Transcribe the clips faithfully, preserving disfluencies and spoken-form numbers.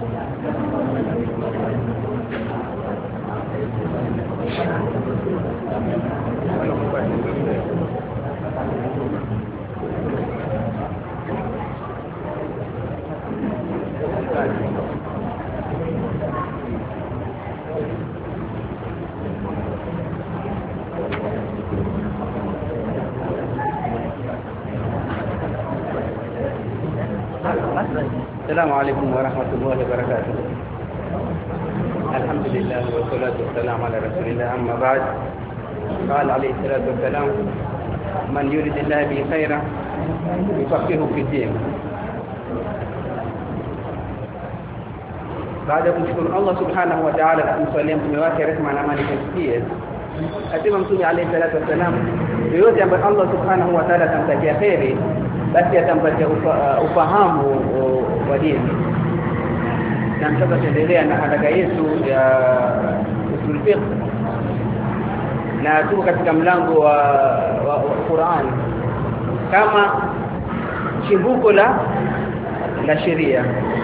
السلام عليكم ورحمة الله وبركاته. الحمد لله والصلاة والسلام على رسول الله. أما بعد، قال عليه الصلاة والسلام: من يريد الله به خيرا يفقهه في الدين. Baada kumshukuru Allah subhanahu wa ta'ala na kumsalia mtume wake rehema na amani zimfikie, asema mtume alayhi salatu wasalam, yoyote ambaye Allah subhanahu wa ta'ala atamtakia kheri, basi atampatia ufa, ufahamu wa dini. Na sasa tuendelea na haraka yetu ya usul fiqh, na tuko katika mlango wa, wa, wa Qur'an kama chimbuko la la sheria.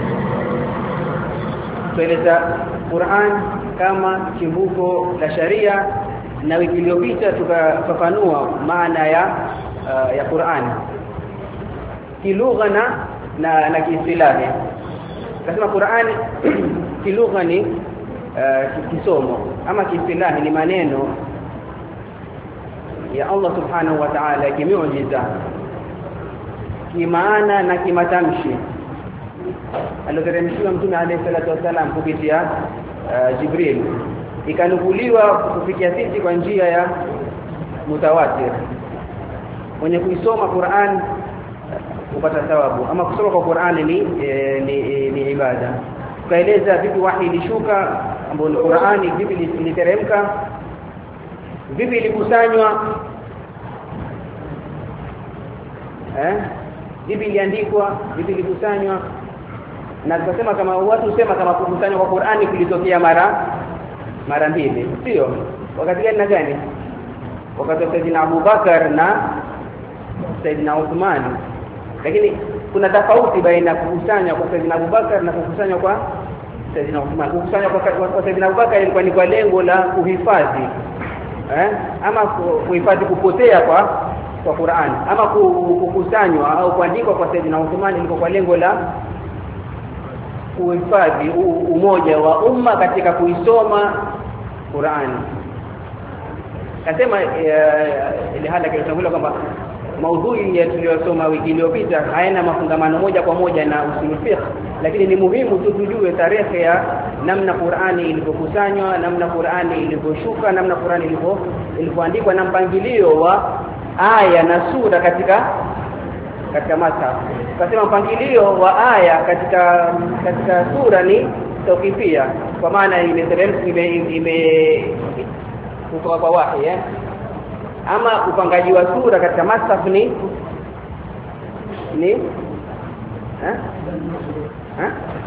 Tueleza Qur'an kama chimbuko la sharia, na wiki iliyopita tukafafanua maana ya uh, ya Qur'an kilugha na na, na kiistilahi. Kasema Qur'an kilugha ni uh, kisomo, ama kiistilahi ni maneno ya Allah subhanahu wa ta'ala kimiujiza kimaana na kimatamshi aliyoteremshiwa mtume alayhi salatu wasalam kupitia uh, Jibril, ikanukuliwa kufikia sisi kwa njia ya mutawatir. Mwenye kuisoma Qur'an kupata thawabu, ama kusoma kwa Qur'an ni e, ni, e, ni ibada. Tukaeleza vipi wahi ilishuka, ambapo ni Qur'ani, vipi iliteremka, vipi ilikusanywa, eh vipi iliandikwa, vipi ilikusanywa. Na tukasema kama watu sema kama kukusanywa kwa Qur'ani kulitokea mara mara mbili, sio? Wakati gani na gani? Wakati wa Saidina Abu Bakar na Saidina Uthman. Lakini kuna tofauti baina kukusanya kwa Saidina Abu Bakar na kukusanya kwa Saidina Uthman. Kukusanya kwa, kwa Saidina Abu Bakar ilikuwa ni kwa lengo la kuhifadhi, eh ama kuhifadhi kupotea kwa kwa Qur'an, ama kukusanywa au kuandikwa kwa Saidina Uthman ilikuwa kwa lengo la kuhifadhi umoja wa umma katika kuisoma Qur'an. Kasema ile hali kilichotangulia kwamba maudhui ya tuliyosoma wiki iliyopita haina mafungamano moja kwa moja na usul fiqh, lakini ni muhimu tu tujue tarehe ya namna Qur'ani ilivyokusanywa, namna Qur'ani ilivyoshuka, namna Qur'ani ilivyo ilivyoandikwa, na mpangilio wa aya na sura katika katika mata. Kasema mpangilio wa aya katika katika sura ni tawqifia, kwa maana imeteremka ime, ime kutoka kwa wahi, eh ama upangaji wa sura katika masaf ni ni eh eh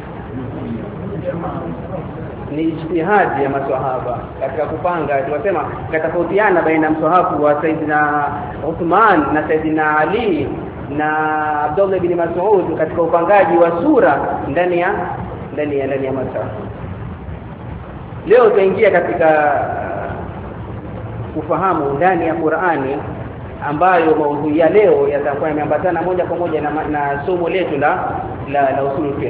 ni ijtihadi ya maswahaba katika kupanga. Tunasema katofautiana baina mswahafu wa Saidina Uthman na Saidina Ali na Abdullah ibn Mas'ud katika upangaji wa sura ndani ya ndani ya ndani ya masaf. Leo tutaingia katika kufahamu ndani ya Qur'ani, ambayo maudhui ya leo yatakuwa yameambatana moja kwa moja na, na somo letu la la, la usul fiqh,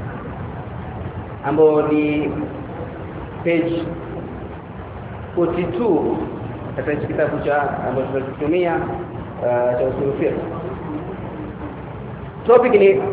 ambao ni page arobaini na mbili katika kitabu cha ambacho tunatumia uh, cha usul fiqh. Topic ni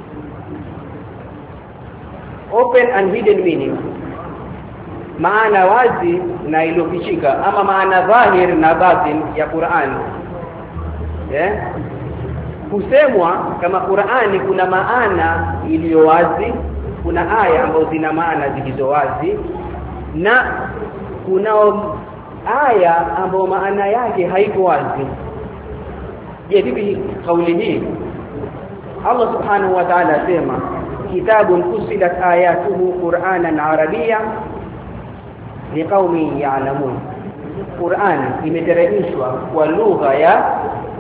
open and hidden meaning, maana wazi na iliyofichika, ama maana dhahir na batin ya Qur'an. Eh kusemwa kama Qur'ani kuna maana iliyo wazi, kuna aya ambazo zina maana zilizo wazi, na kuna aya ambazo maana yake haiko wazi. Je, vipi kauli hii? Allah subhanahu wa ta'ala asema kitabun fusilat ayatuhu Qur'anan Arabiyyan liqaumin ya'lamun. Qur'an imeteremshwa kwa lugha ya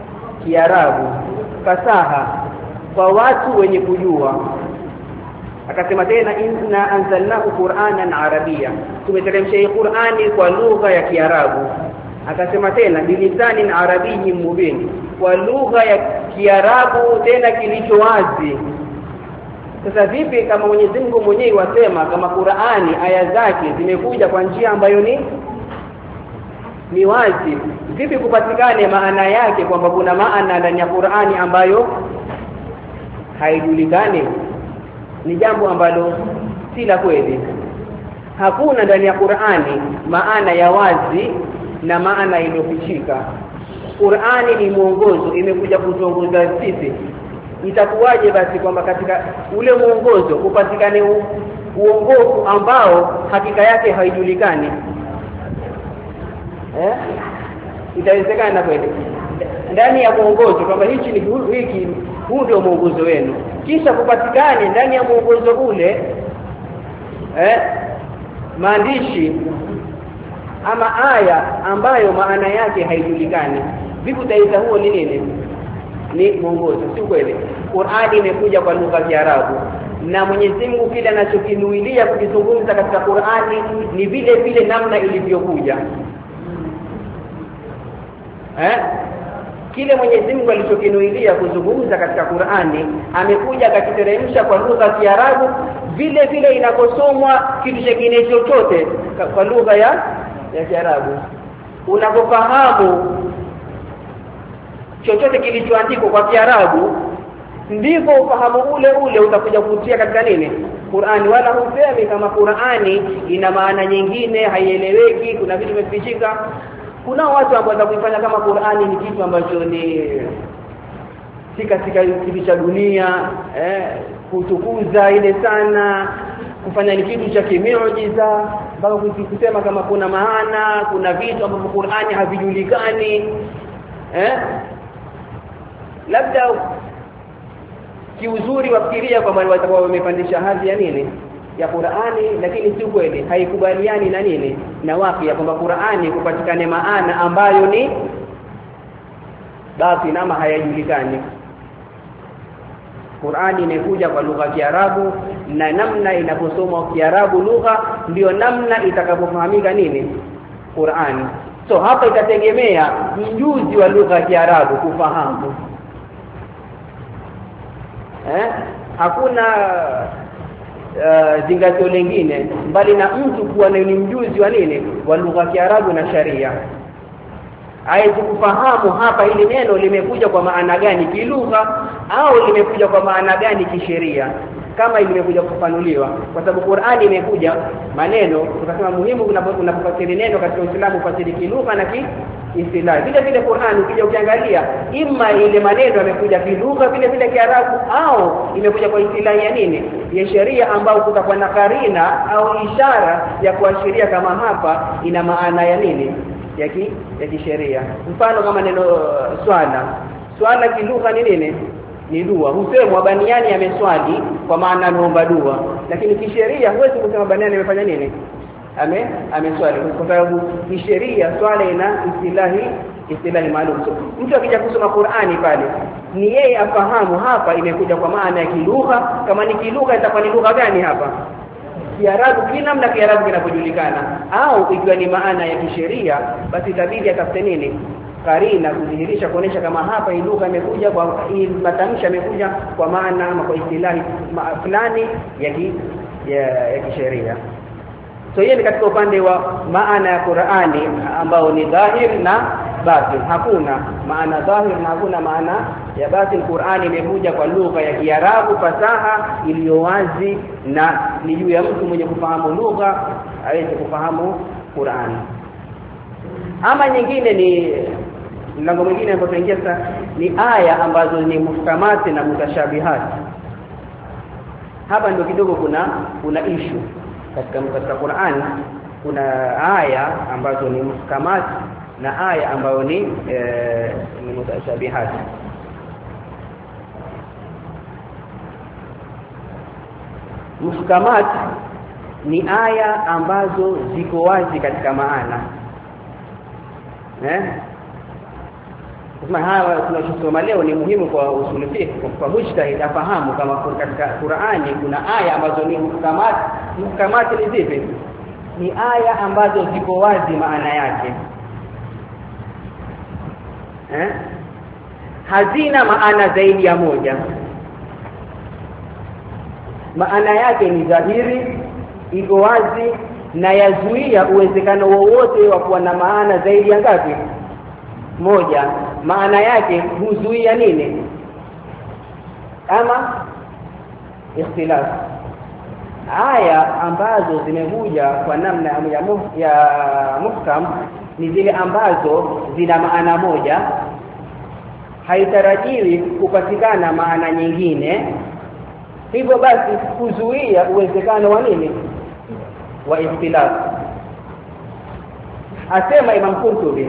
Kiarabu fasaha kwa watu wenye kujua. akasema tena inna anzalnahu qur'anan arabia, tumeteremsha hii Qur'ani kwa lugha ya Kiarabu. Akasema tena bilisanin arabiyyin mubin, kwa lugha ya Kiarabu tena kilicho wazi. Sasa vipi kama Mwenyezi Mungu mwenyewe wasema kama Qur'ani aya zake zimekuja kwa njia ambayo ni ni wazi, vipi kupatikane maana yake kwamba kuna maana ndani ya Qur'ani ambayo haijulikani? Ni jambo ambalo si la kweli. Hakuna ndani ya Qur'ani maana ya wazi na maana iliyofichika. Qur'ani ni mwongozo, imekuja kutuongoza sisi. Itakuwaje basi kwamba katika ule mwongozo upatikane uongofu ambao hakika yake haijulikani? Eh? Itawezekana kweli? Ndani ya mwongozo kwamba hichi ni hiki, huu ndio mwongozo wenu, kisha kupatikane ndani ya mwongozo ule eh maandishi ama aya ambayo maana yake haijulikani. Vipi utaita huo ni nini? Ni mwongozo, si kweli? Qur'ani imekuja kwa lugha ya Kiarabu na Mwenyezi Mungu kile anachokinuilia kukizungumza katika Qur'ani ni vile vile namna ilivyokuja. Eh? Kile Mwenyezi Mungu alichokinuilia kuzungumza katika Qur'ani amekuja akiteremsha kwa lugha ya Kiarabu vile vile inakosomwa kitu kingine chochote kwa lugha ya ya Kiarabu. Unapofahamu chochote kilichoandikwa kwa Kiarabu ndivyo ufahamu ule ule utakuja kutia katika nini? Qur'ani. Wala husemi kama Qur'ani ina maana nyingine haieleweki, kuna vitu vimefichika. Kuna watu ambao watakuifanya kama Qur'ani ni kitu ambacho ni sika sika kitu cha dunia, eh kutukuza ile sana, kufanya ni kitu cha kimiujiza, mpaka kusema kama kuna maana, kuna vitu ambavyo Qur'ani havijulikani. Eh labda kiuzuri wafikiria kwamba watakuwa wamepandisha hadhi ya nini ya Qur'ani, lakini si kweli, haikubaliani na nini na wapi ya kwamba Qur'ani kupatikane maana ambayo ni basi nama hayajulikani. Qur'ani imekuja kwa lugha ya Kiarabu na namna inaposomwa Kiarabu lugha ndio namna itakapofahamika nini Qur'ani. So hapa itategemea mjuzi wa lugha ya Kiarabu kufahamu. Eh hakuna uh, zingatio lingine bali na mtu kuwa ni mjuzi wa nini wa lugha ya Kiarabu na sharia. Aidha kufahamu hapa hili neno limekuja kwa maana gani kilugha au limekuja kwa maana gani kisheria, kama limekuja kufafanuliwa, kwa sababu Qur'ani imekuja maneno tukasema muhimu unapofasiri neno katika Uislamu fasiri kilugha na ki istilahi. Vile vile Qur'ani ukija ukiangalia imma ile maneno yamekuja kilugha vile vile Kiarabu au imekuja kwa istilahi ya nini ya sheria, ambao kutakuwa na karina au ishara ya kuashiria kama hapa ina maana ya nini ya ki ya kisheria. Mfano kama neno uh, swala swala kilugha ni nini? Ni dua. Husemwa baniani ameswali kwa maana anaomba dua, lakini kisheria huwezi kusema baniani amefanya nini ame ameswali, kwa sababu kisheria swala ina istilahi istilahi maalum. So, mtu akija kusoma Qur'ani pale ni yeye afahamu hapa imekuja kwa maana ya kilugha. Kama ni kilugha itakuwa ni lugha gani hapa? Kiarabu, kila namna Kiarabu kinapojulikana, au ikiwa ni maana ya kisheria basi itabidi atafute nini karina kudhihirisha kuonesha kama hapa hii lugha imekuja kwa hii matamshi imekuja kwa maana ama kwa istilahi fulani ya ki, ya, ya kisheria. So hiyo ni katika upande wa maana ya Qur'ani ambao ni dhahir na batin. Hakuna maana dhahir na hakuna maana ya batin. Qur'ani imekuja kwa lugha ya Kiarabu fasaha iliyo wazi, na ni juu ya mtu mwenye kufahamu lugha aweze kufahamu Qur'ani. Ama nyingine ni mlango mwingine ambao tunaingia sasa ni aya ambazo ni muhkamati na mutashabihat. Hapa ndio kidogo kuna kuna issue katika katika Qur'an. Kuna aya ambazo ni muhkamat na aya ambayo ni e, ni mutashabihat. Muhkamat ni aya ambazo ziko wazi katika maana. Eh? Kama hawa tunachosoma leo ni muhimu kwa usul fiqh, kwa mujtahid afahamu kama katika Qur'ani kuna aya ambazo ni muhkamat. Muhkamat ni zipi? Ni aya ambazo ziko wazi maana yake, eh hazina maana zaidi ya moja, maana yake ni dhahiri, iko wazi na yazuia uwezekano wowote wa kuwa na maana zaidi ya ngapi? Moja. Maana yake huzuia nini? Ama ikhtilaf. Aya ambazo zimekuja kwa namna ya ya muhkam ni zile ambazo zina maana moja, haitarajiwi kupatikana maana nyingine, hivyo basi kuzuia uwezekano wa nini? Wa ikhtilaf. Asema Imam Qurtubi,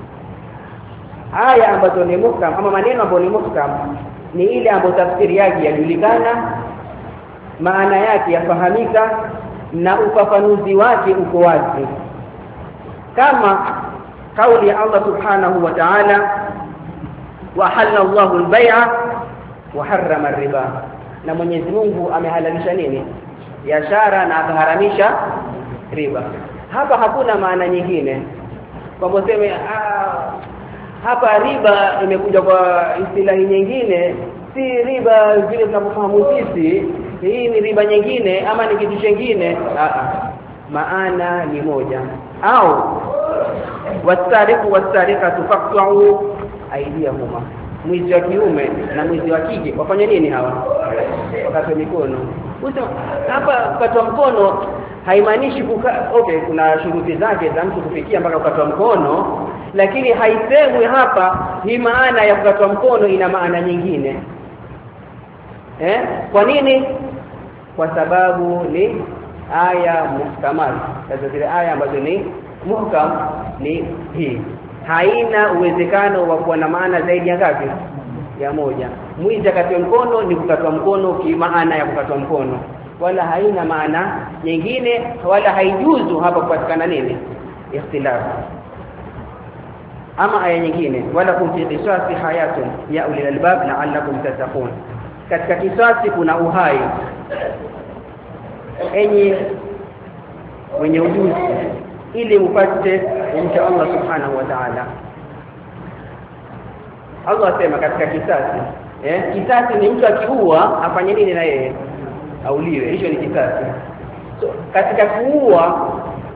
aya ambazo ni muhkam ama maneno ambayo ni muhkam ni ile ambayo tafsiri yake yajulikana, maana yake yafahamika na ufafanuzi wake uko wazi, kama kauli ya Allah subhanahu wa ta'ala, wa halalla Allahu al-bay'a wa harrama ar-riba, na Mwenyezi Mungu amehalalisha nini? Biashara na akaharamisha riba. Hapa hakuna maana nyingine kwamba useme hapa riba imekuja kwa istilahi nyingine, si riba vile tunavyofahamu sisi, hii ni riba nyingine ama ni kitu kingine. Maana ni moja. Au wasariqu wasariqatu faqta'u aydiyahuma, mwizi wa kiume na mwizi wa kike wafanye nini hawa? Wakati mikono. Hapa kukatwa mkono haimaanishi kuka, okay, kuna shuruti zake za mtu kufikia mpaka kukatwa mkono, lakini haisemwi hapa hii maana ya kukatwa mkono ina maana nyingine. Eh? Kwa nini? Kwa sababu ni aya muhkamat. Sasa zile aya ambazo ni muhkam ni hii, haina uwezekano wa kuwa na maana zaidi ya ngapi? Ya moja. Mwizi akatwa mkono ni kukatwa mkono kimaana ya kukatwa mkono, wala haina maana nyingine, wala haijuzu hapa kupatikana nini? Ikhtilaf. Ama aya nyingine, wala kumfi qisasi hayatun ya ulil albab la'allakum tattaqun, katika kisasi kuna uhai, enyi wenye ujuzi, ili mpate kumcha Allah subhanahu wa ta'ala. Allah asema katika kisasi, eh kisasi ni mtu akiua afanye nini na yeye? Auliwe. Hicho ni kisasi. So katika kuua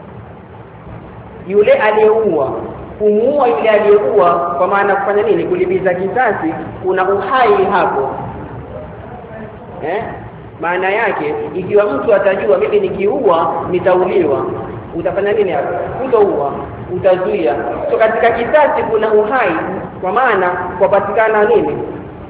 yule aliyeua, kumuua yule aliyeua, kwa maana kufanya nini? Kulipiza kisasi, kuna uhai hapo. Eh? Maana yake ikiwa mtu atajua mimi nikiua nitauliwa, utafanya nini hapo? Utaua, utazuia. So katika kisasi kuna uhai, kwa maana kupatikana nini?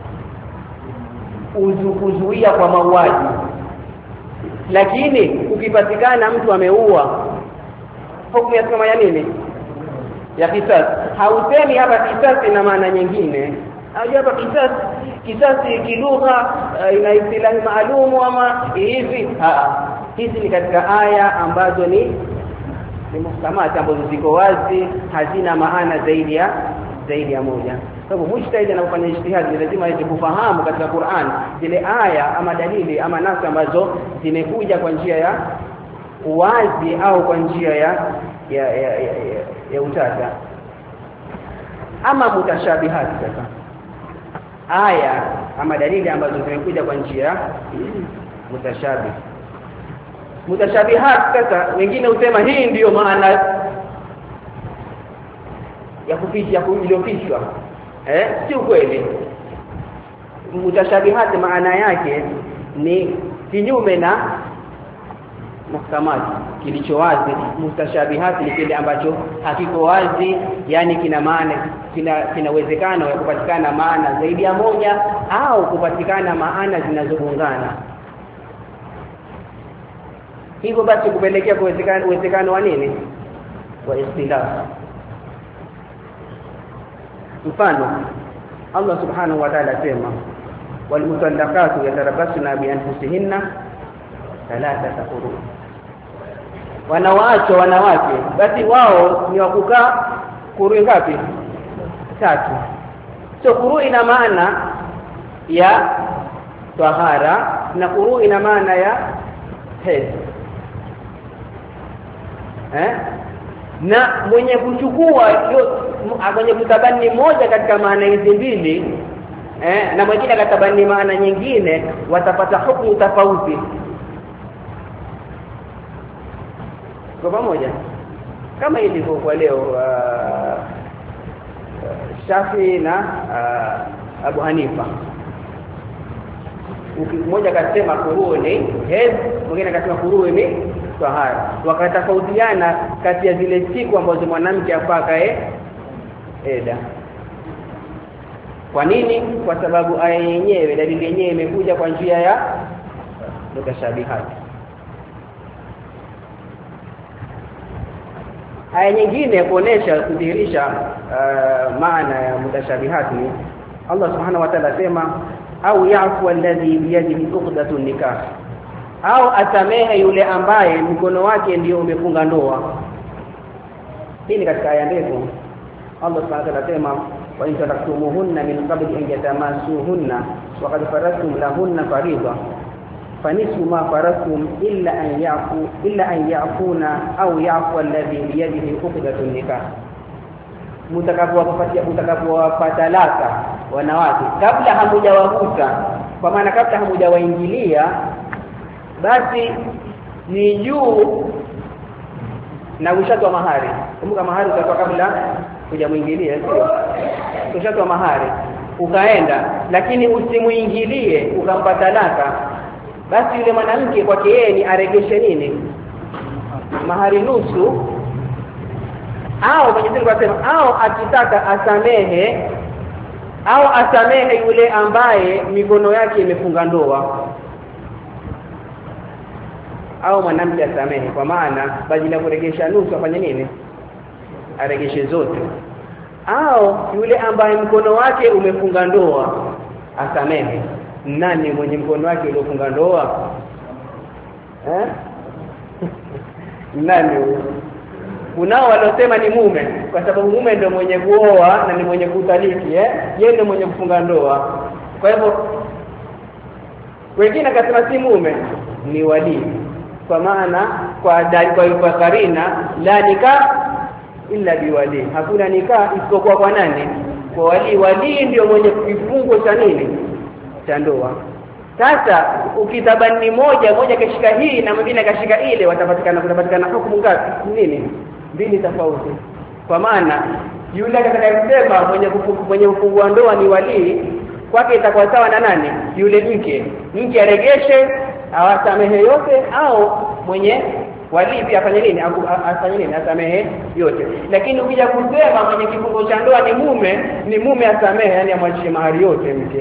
Kuzuia kwa mauaji. Lakini ukipatikana mtu ameua, hukumu ya kama ya nini? Ya kisasi. Hausemi hapa kisasi na maana nyingine. Hapa kisasi, kisasi kilugha uh, ina istilahi maalum ama hivi. Ah, hizi ni katika aya ambazo ni ni muhkamat, ambazo ziko wazi, hazina maana zaidi ya zaidi ya moja. Sababu mujtahid anapofanya ijtihad lazima aweze kufahamu katika Qur'an zile aya ama dalili ama nasi ambazo zimekuja kwa njia ya uwazi au kwa njia ya ya ya, ya, ya, ya utata. Ama mutashabihat, sasa aya ama dalili ambazo zimekuja kwa njia mutashabih. Mutashabihat, sasa wengine husema hii ndiyo maana ya kuficha iliyofishwa. Eh, si ukweli. Mutashabihat maana yake ni kinyume na muhkamat, kilicho wazi. Mutashabihat ni kile ambacho hakiko wazi, yani kina maana, kina kinawezekano ya kupatikana maana zaidi ya moja au kupatikana maana zinazogongana. Hivyo basi kupelekea kuwezekana uwezekano wa nini? Wa ikhtilaf. Mfano, Allah subhanahu wa ta'ala sema, wal mutallaqatu yatarabbasna bi anfusihinna thalathata quru. Wanawake wanawake basi wao ni wakukaa quru ngapi? Tatu. So furu ina maana ya tahara na furu ina maana ya hedhi. Eh? Na mwenye kuchukua mwenye kutabani moja katika maana hizi mbili eh na mwingine katabani maana nyingine watapata hukumu tofauti. Kwa pamoja kama ilivyo kwa leo uh, Shafi na uh, Abu Hanifa. Mmoja akasema furu ni hedhi, mwingine akasema furu ni tahara. Wakatofautiana kati ya zile siku ambazo mwanamke afaa kae eda. Kwa nini? Kwa sababu aya yenyewe, dalili yenyewe imekuja kwa njia ya mutashabihat. Aya nyingine kuonesha kudhihirisha uh, maana ya mutashabihat ni Allah Subhanahu wa Ta'ala sema au ya'fu alladhi biyadihi uqdatun nikah, au atamehe yule ambaye mkono wake ndio umefunga ndoa. Hii ni katika aya ndefu. Allah Subhanahu wa Ta'ala sema wa in taraktumuhunna min qabli an yatamasuhunna wa qad faradtum lahunna fariida fanisu ma faradtum illa an yafu illa an yafuna au yafu alladhi biyadihi uqdatun nikah. Mtakapowapatia mtakapowapata laka wanawake kabla hamujawahuta, kwa maana kabla hamujawaingilia, basi ni juu na ushatwa mahari. Kumbuka mahari utakuwa kabla hujamuingilia, sio? Ushatwa mahari ukaenda, lakini usimuingilie ukampa talaka, basi yule mwanamke kwake yeye ni aregeshe nini? Mahari nusu, au Mwenyezi Mungu anasema au akitaka asamehe au asamehe yule ambaye mikono yake imefunga ndoa, au mwanamke asamehe, kwa maana badala ya kuregesha nusu afanye nini? Aregeshe zote. Au yule ambaye mkono wake umefunga ndoa asamehe. Nani mwenye mkono wake uliofunga ndoa? Eh? Nani? Kunao waliosema ni mume, kwa sababu mume ndio mwenye kuoa na ni mwenye kutaliki, eh? Yeye ndio mwenye kufunga ndoa. Kwa hivyo wengine akasema si mume, ni wali. Kwa maana kwa dalili kwa karina la nikah illa biwali, hakuna nikah isipokuwa kwa nani? Kwa wali. Wali ndio mwenye kifungo cha nini? Cha ndoa. Sasa ukitabani moja moja kashika hii na mwingine kashika ile, watapatikana kutapatikana hukumu ngapi? Nini? Mbili tofauti. Kwa maana yule atakayesema mwenye mwenye kufungua ndoa ni wali, kwake itakuwa sawa na nani? Yule mke. Mke aregeshe awasamehe yote, au mwenye wali pia afanye nini? Afanye nini? Asamehe yote. Lakini ukija kusema mwenye kifungo cha ndoa ni mume, ni mume asamehe, yani amwachie mahari yote mke.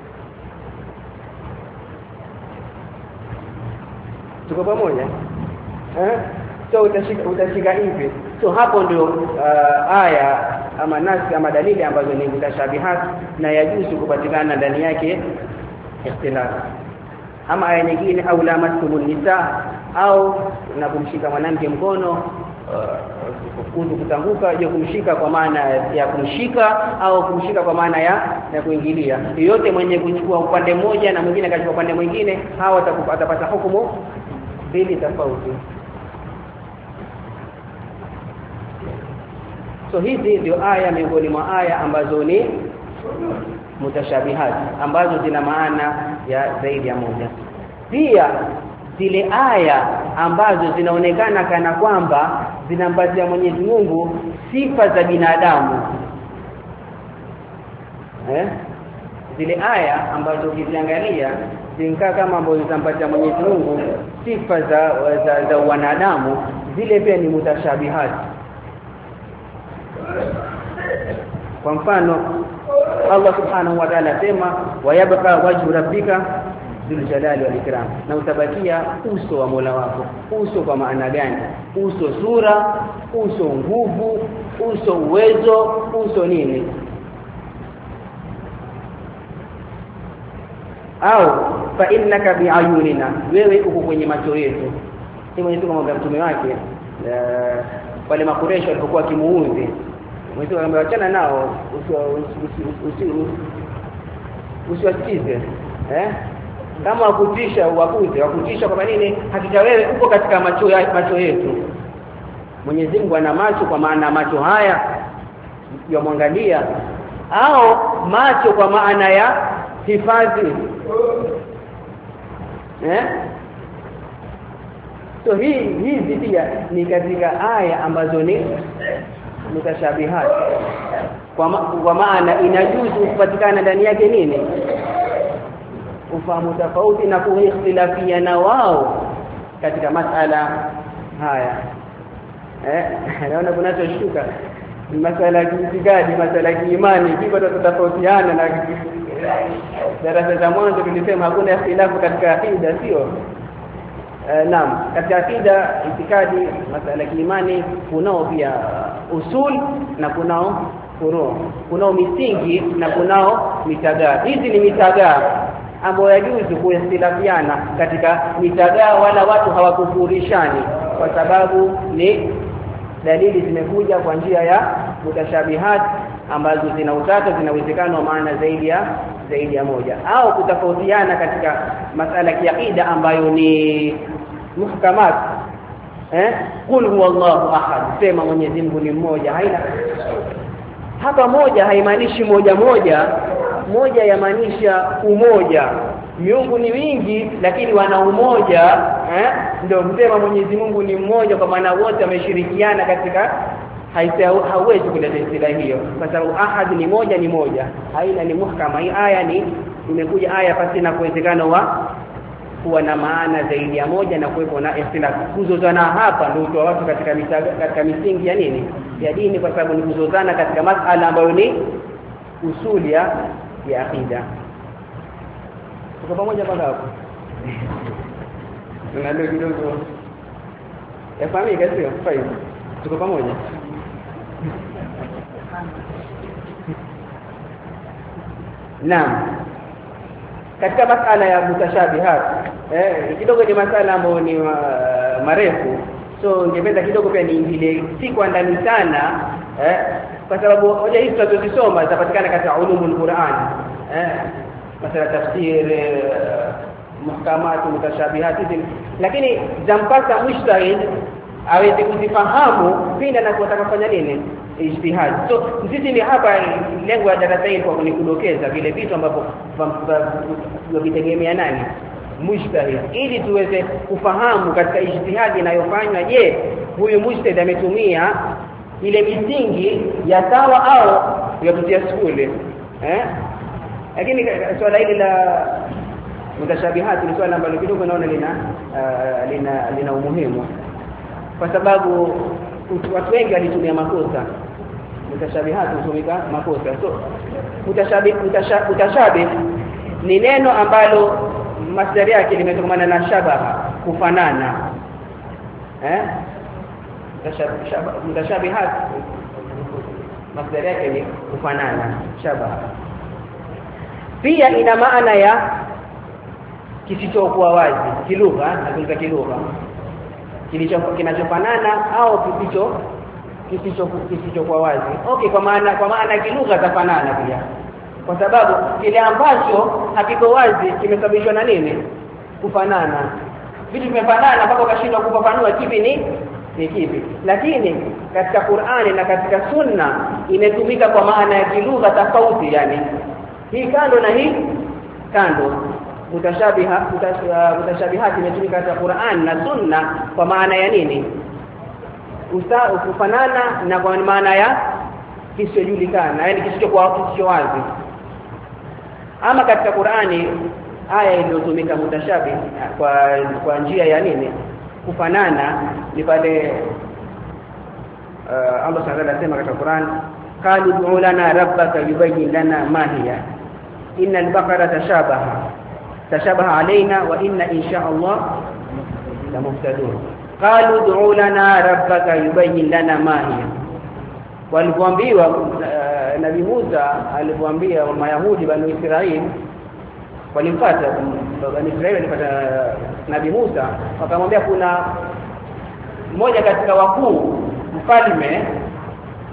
Tuko pamoja? Eh? So utashika utashika hivi. So hapo ndio uh, aya ama nasi ama dalili ambazo ni mutashabihat na yajuzu kupatikana ndani yake ikhtilaf. Ama aya nyingine au la masumun nisa, au na kumshika mwanamke mkono uh, kundu kutanguka, je kumshika kwa maana ya kumshika au kumshika kwa maana ya ya kuingilia. Yote mwenye kuchukua upande mmoja na mwingine akachukua upande mwingine, hawa watapata hukumu mbili tofauti. So hizi ndio aya miongoni mwa aya ambazo ni mutashabihat, ambazo zina maana ya zaidi ya moja. Pia zile aya ambazo zinaonekana kana kwamba zinampatia Mwenyezi Mungu sifa za binadamu, eh zile aya ambazo ukiziangalia zinkaa kama ambazo zinampatia Mwenyezi Mungu sifa za za, za wanadamu, zile pia ni mutashabihat. Kwa mfano Allah Subhanahu wa Ta'ala sema wayabqa wajhu rabbika dhul jalali wal ikram, na utabakia uso wa Mola wako. Uso kwa maana gani? Uso sura, uso nguvu, uso uwezo, uso nini? Au fa innaka bi'ayunina, wewe uko kwenye macho yetu. Ni Mwenyezi Mungu amwambia mtume wake wale makureshi walipokuwa kimuudhi, Mwenyezi Mungu amewachana nao usiwasikize eh kama wakutisha uwakuze wakutisha kwa nini hakika wewe uko katika macho ya macho yetu. Mwenyezi Mungu ana macho kwa maana macho haya yamwangalia au macho kwa maana ya hifadhi eh so hii hizi pia ni katika aya ambazo ni mutashabihat kwa, ma, kwa maana inajuzu kupatikana ndani yake nini ufahamu tofauti na kuikhtilafiana wao katika masala haya eh naona kunachoshuka masala ya itikadi masala ya imani kipo tutatofautiana na darasa za mwanzo tulisema hakuna ikhtilafu katika akida sio Uh, naam katika akida itikadi masala ya imani kunao pia usul na kunao furu kunao misingi na kunao mitagaa hizi ni mitagaa ambayo yajuzu kuikhtilafiana katika mitagaa wala watu hawakufurishani kwa sababu ni dalili zimekuja kwa njia ya mutashabihat ambazo zina utata zinawezekana maana zaidi ya zaidi ya moja au kutofautiana katika masala ya akida ambayo ni muhkamat eh qul huwallahu ahad sema Mwenyezi Mungu ni mmoja haina hapa moja haimaanishi moja moja moja yamaanisha umoja miungu ni wingi lakini wana umoja eh ndio kusema Mwenyezi Mungu ni mmoja kwa maana wote wameshirikiana katika hauwezi kuleta istilahi hiyo kwa sababu ahad ni moja ni moja haina ni muhkama hii aya ni imekuja aya pasi na kuwezekana wa kuwa na maana zaidi ya moja na kuwepo na ikhtilaf kuzozana hapa ndio utoa watu katika mitaga, katika misingi ya nini ya dini kwa sababu ni kuzozana katika masala ambayo ni usuli ya ya akida tuko pamoja mpaka hapo ndio kidogo yafahamika sio faida tuko pamoja naam katika masala ya mutashabihat eh kidogo ni masala ambayo ni uh, marefu so ningependa kidogo pia niingilie si kwa ndani sana eh kwa sababu hoja hizi tutazisoma zitapatikana katika ulumul Qur'an eh masala tafsir uh, muhkamat mutashabihat lakini zampasa mujtahid aweze kuzifahamu pindi anapotaka kufanya nini ijtihad so sisi ni hapa lengo la darasa hili kwa kunikudokeza vile vitu ambavyo vitegemea nani mujtahid ili tuweze kufahamu katika ijtihadi inayofanywa je huyu mujtahid ametumia ile misingi ya sawa au ya kutia skule eh lakini swala hili la mutashabihat ni swala ambalo kidogo naona lina uh, lina lina umuhimu kwa sababu watu wengi walitumia makosa mutashabihat hutumika makosa so mutashabih mutashabih ni neno ambalo masdari yake limetokana na shabaha kufanana eh mutashabihat masdari yake ni kufanana shabaha pia ina maana ya kisichokuwa wazi kilugha nazungumza kilugha kilicho kinachofanana au kisicho kisicho kisichokuwa wazi okay kwa maana kwa maana kilugha zafanana pia kwa sababu kile ambacho hakiko wazi kimesababishwa na nini kufanana vitu vimefanana mpaka ukashindwa kufafanua kipi ni ni kipi lakini katika Qur'ani na katika Sunna imetumika kwa maana ya kilugha tofauti yani hii kando na hii kando mutashabiha mutashabihat imetumika katika Qur'an na Sunna kwa maana ya nini usawa kufanana na kwa maana ya kisichojulikana yani kisichokuwa kisicho wazi ama katika Qur'ani aya iliyotumika mutashabih kwa kwa njia ya nini kufanana ni pale uh, Allah Subhanahu wa ta'ala anasema katika Qur'an qalu du'u lana rabbaka yubayyin lana ma hiya innal baqara tashabaha tashabaha alaina wa inna insha Allah la muhtadun qalu du'u lana rabbaka yubayyin lana ma hiya walipoambiwa uh, Nabii Musa alipoambia Mayahudi bani Israeli walimfuata bani Israeli walipata Nabii Musa wakamwambia kuna mmoja katika wakuu mfalme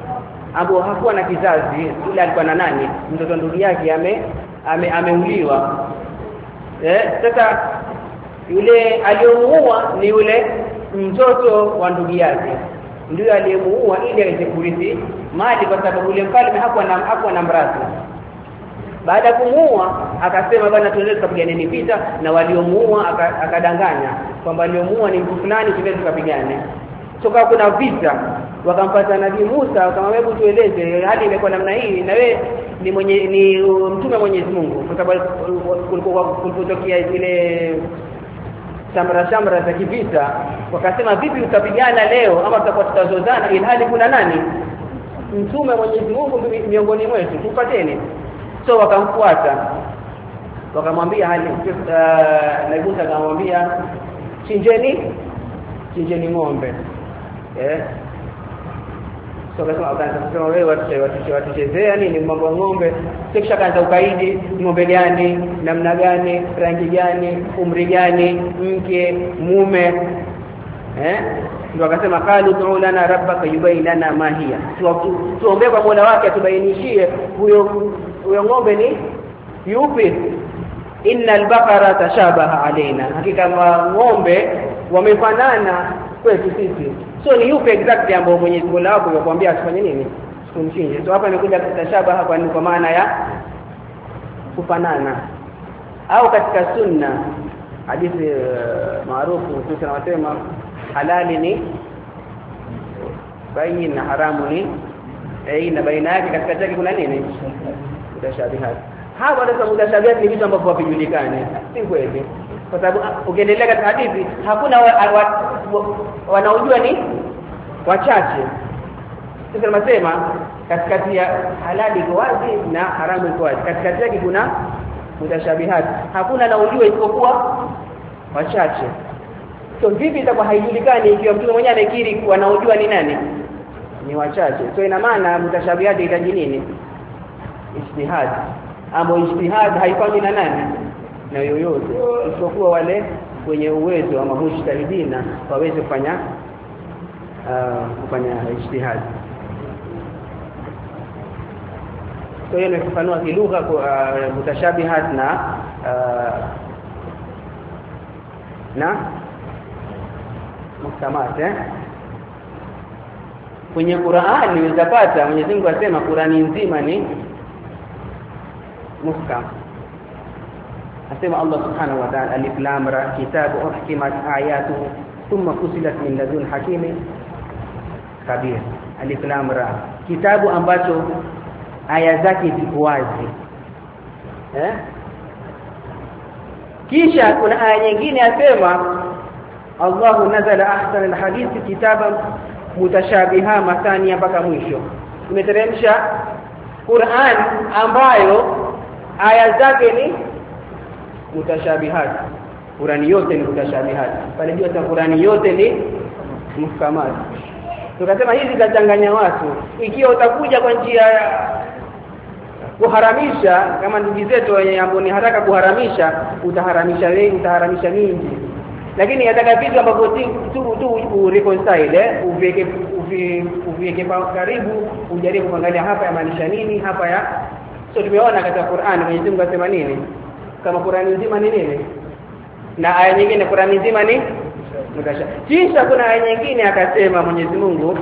ambao hakuwa na kizazi, yule alikuwa na nani, mtoto ndugu yake ame ameuliwa. Eh, sasa yule aliyemuua ni yule mtoto wa ndugu yake, ndio aliyemuua ili aweze kurithi mali, kwa sababu yule mfalme hakuwa na hakuwa na mrathi. Baada ya kumuua akasema bwana tuendelee tukapigane vita, na waliomuua akadanganya kwamba waliomuua ni mtu fulani, tuendelee tukapigane. Soka kuna vita, wakampata Nabii Musa wakamwambia hebu tueleze hali imekuwa namna hii, na wewe ni mwenye ni mtume wa Mwenyezi Mungu, kwa sababu kulikuwa kulipotokea ile shamra shamra za kivita. Wakasema vipi utapigana leo ama tutakuwa tutazozana, ilhali kuna nani mtume wa Mwenyezi Mungu miongoni mwetu, tupateni. So wakamfuata wakamwambia hali uh, Nabii Musa akamwambia chinjeni chinjeni ng'ombe. Eh, so kasema akasema wewe watu watuchezea nini mambo ya ng'ombe? Kisha kaanza ukaidi, ng'ombe gani, namna gani, rangi gani, umri gani, mke, mume. Eh, ndio akasema qalu tu'u lana rabbaka yubayyin lana ma hiya, tuombe kwa Mola wake atubainishie huyo huyo ng'ombe ni yupi. Innal baqara tashabaha alaina, hakika ng'ombe wamefanana kwetu sisi. So ni yupi exactly ambao Mwenyezi Mungu wako yakwambia asifanye nini, tumchinje. So hapa imekuja tashabaha hapa ni kwa maana ya kufanana, au katika sunna hadithi uh, maarufu tunasema halali ni baini na haramu ni eh, na baina yake katika chake kuna nini mutashabihat. Hapo ndio mutashabihat ni vitu ambavyo havijulikani, si kweli, kwa sababu ukiendelea katika hadithi hakuna wanaojua ni wachache. Sisi tunasema katikati ya halali iko wazi na haramu iko wazi, katikati yake kuna mutashabihat, hakuna anaojua isipokuwa wachache. So vipi itakuwa haijulikani ikiwa mtu mwenyewe anakiri wanaojua ni nani, ni wachache? So ina maana mutashabihat itaji nini, ijtihad. Amo ijtihad haifanywi na nani, na yoyote isipokuwa wale wenye uwezo wa mujtahidina waweze kufanya uh, kufanya ijtihad. So hiyo ni kufanua kilugha kwa uh, mutashabihat na uh, na muhkamat. Eh, kwenye Qur'ani unapata Mwenyezi Mungu asema Qur'ani nzima ni muhkam. Asema Allah subhanahu wa ta'ala alif lam ra kitabu uhkimat ayatuhu thumma fusilat min ladun hakimin kabir. Alif lam ra, kitabu ambacho aya zake ziko wazi. Eh, kisha kuna aya nyingine asema Allahu nazala ahsana alhadithi kitaban mutashabiha mathania mpaka mwisho. Tumeteremsha Qur'an ambayo aya zake ni mutashabihat. Qur'ani yote ni mutashabihat, bali ndio Qur'ani yote ni muhkamat. Tukasema hizi kachanganya watu. Ikiwa utakuja kwa njia ya kuharamisha kama ndugu zetu wenye ambao ni haraka kuharamisha, utaharamisha wengi, utaharamisha mingi. Lakini yataka vitu ambavyo tu tu ureconcile, uweke uweke karibu, ujaribu kuangalia hapa yamaanisha nini, hapa ya. So tumeona katika Qur'an Mwenyezi Mungu asema nini, kama Qur'ani nzima ni nini, na aya nyingine Qur'ani nzima ni mutasha. Kisha kuna aya nyingine akasema Mwenyezi Mungu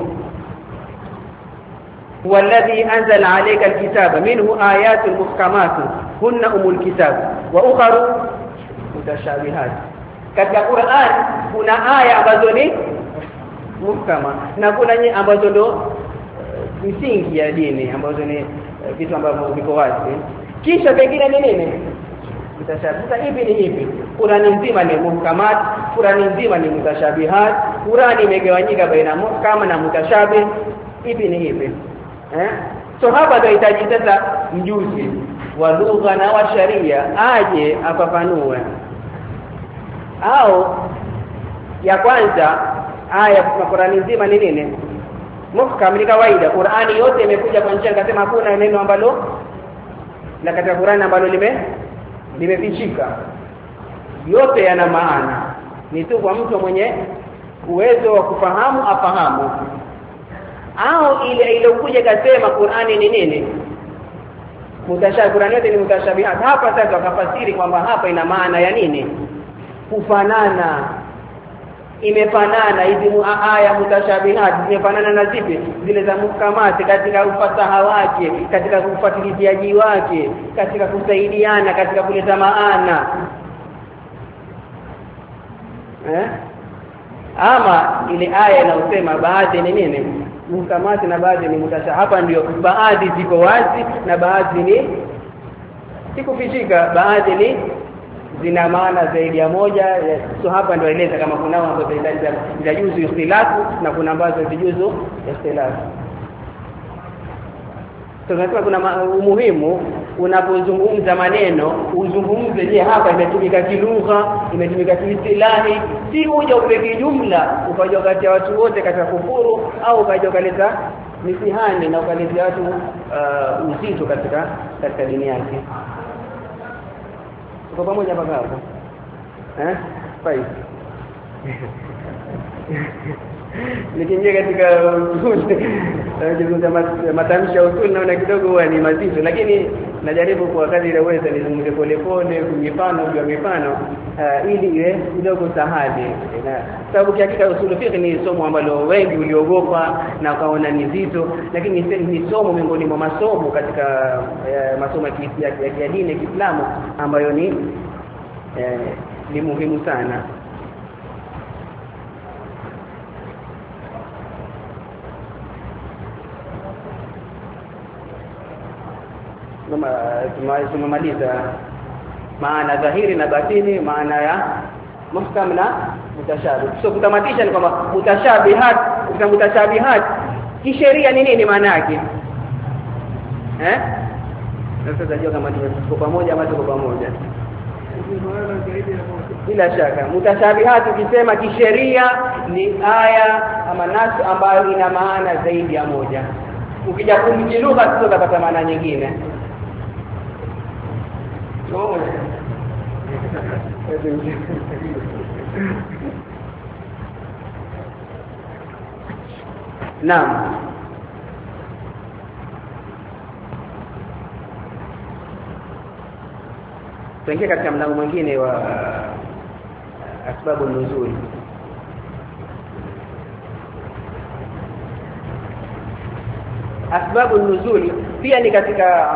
walladhi anzala alayka alkitaba minhu ayatun muhkamatun hunna umul kitab wa ukharu mutashabihat. Katika Qur'an kuna aya ambazo ni muhkama na kuna nyingine ambazo ndo misingi ya dini, ambazo ni vitu ambavyo viko wazi. Kisha pengine ni nini mutashabihat. Hivi ni hivi, Qur'ani nzima ni muhkamat, Qur'ani nzima ni mutashabihat. Qur'ani imegawanyika baina muhkama na mutashabih. Hivi ni hivi. Eh, so hapa tunahitaji sasa mjuzi wa lugha na wa sharia aje afafanue. Au ya kwanza aya kwa Qur'ani nzima ni nini? Muhkam ni kawaida. Qur'ani yote imekuja kwa njia, akasema hakuna neno ambalo na katika Qur'ani ambalo lime limefichika. Yote yana maana. Ni tu kwa mtu mwenye uwezo wa kufahamu afahamu. au ile iliyokuja kasema Qur'ani ni nini mutashabi Qur'ani yote ni mutashabihat hapa sasa wakafasiri kwamba hapa ina maana ya nini kufanana imefanana hizi aya mutashabihat zimefanana na zipi zile za mukamati katika ufasaha wake katika ufuatiliaji wake katika kusaidiana katika kuleta maana eh ama ile aya inayosema baadhi ni nini mukamati na baadhi ni mutasha hapa ndio baadhi ziko wazi na baadhi ni sikufichika baadhi ni zina maana zaidi ya moja so hapa ndio eleza kama kuna ambazo za juzu ikhtilafu na kuna ambazo zijuzu ikhtilafu tunasema kuna umuhimu unapozungumza maneno uzungumze je hapa imetumika kilugha imetumika kiistilahi si uje upeke jumla ukaja kati ya watu wote katika kufuru au ukaja kaleta mitihani na ukaleta watu uh, uzito katika katika dini yake tuko pamoja mpaka hapo eh fai nikiingia katika kuzungumza matamshi ya usuli naona kidogo huwa ni mazito lakini najaribu kwa kadri inaweza nizungumze pole pole mifano kwa mifano uh, ili iwe kidogo sahali na sababu hakika usuli fiqh ni somo ambalo wengi uliogopa na ukaona ni zito lakini ni somo miongoni mwa masomo katika uh, masomo ya dini ya Kiislamu ambayo ni uh, ni muhimu sana tumemaliza maana dhahiri na batini maana ya muhkam na mutashabih so kutamatisha ni kwamba mutashabihat na mutashabihat kisheria ni nini maana yake eh sasa tunajua kama tuko pamoja ama tuko pamoja bila shaka mutashabihat ukisema kisheria ni aya ama nasu ambayo ina maana zaidi ya moja ukija kumjilugha tutapata maana nyingine no naam tuingie katika mlango mwingine wa asbabu nuzul asbabu nuzul pia ni katika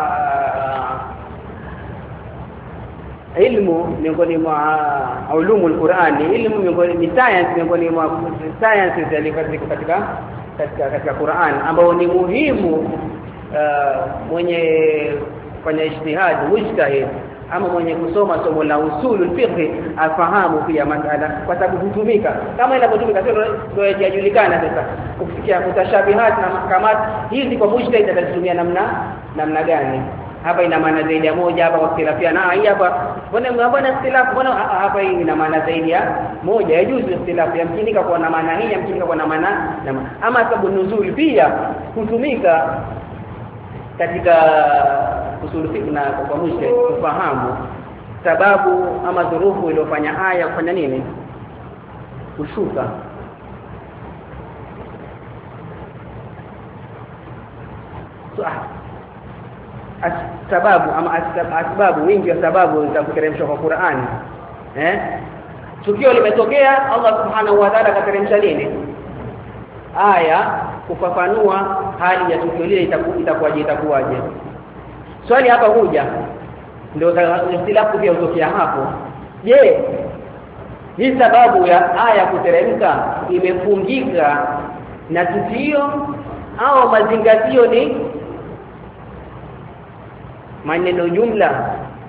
ilmu miongoni mwa ulumul Qur'ani ilmu miongoni ni science miongoni mwa sciences zilizokatika katika katika katika Qur'an ambao ni muhimu uh, mwenye kufanya ijtihad mujtahid ama mwenye kusoma somo la usulul fiqh afahamu pia masala kwa sababu hutumika kama inapotumika ndio yajulikana sasa kufikia mutashabihat na mahkamat hizi kwa mujtahid atatumia namna namna gani hapa ina maana zaidi ya moja hapa wakilafiana hii hapa mbona mbona ikhtilafu mbona hapa hii ina maana zaidi ya moja yajuzu ikhtilafu yamkinika kwa na maana hii yamkinika kwa na maana ama sababu nuzul pia hutumika katika usul fiqh na kwa mujtahid kufahamu sababu ama dhurufu iliyofanya aya kufanya nini kushuka so sababu ama asbabu wingi wa sababu za kuteremshwa kwa Qur'an eh tukio limetokea Allah subhanahu wa ta'ala kateremsha nini aya kufafanua hali ya tukio lile itakuwaje itakuwaje swali hapa huja ndio ikhtilafu pia utokea hapo je hii sababu ya aya kuteremka imefungika na tukio au mazingatio ni maneno jumla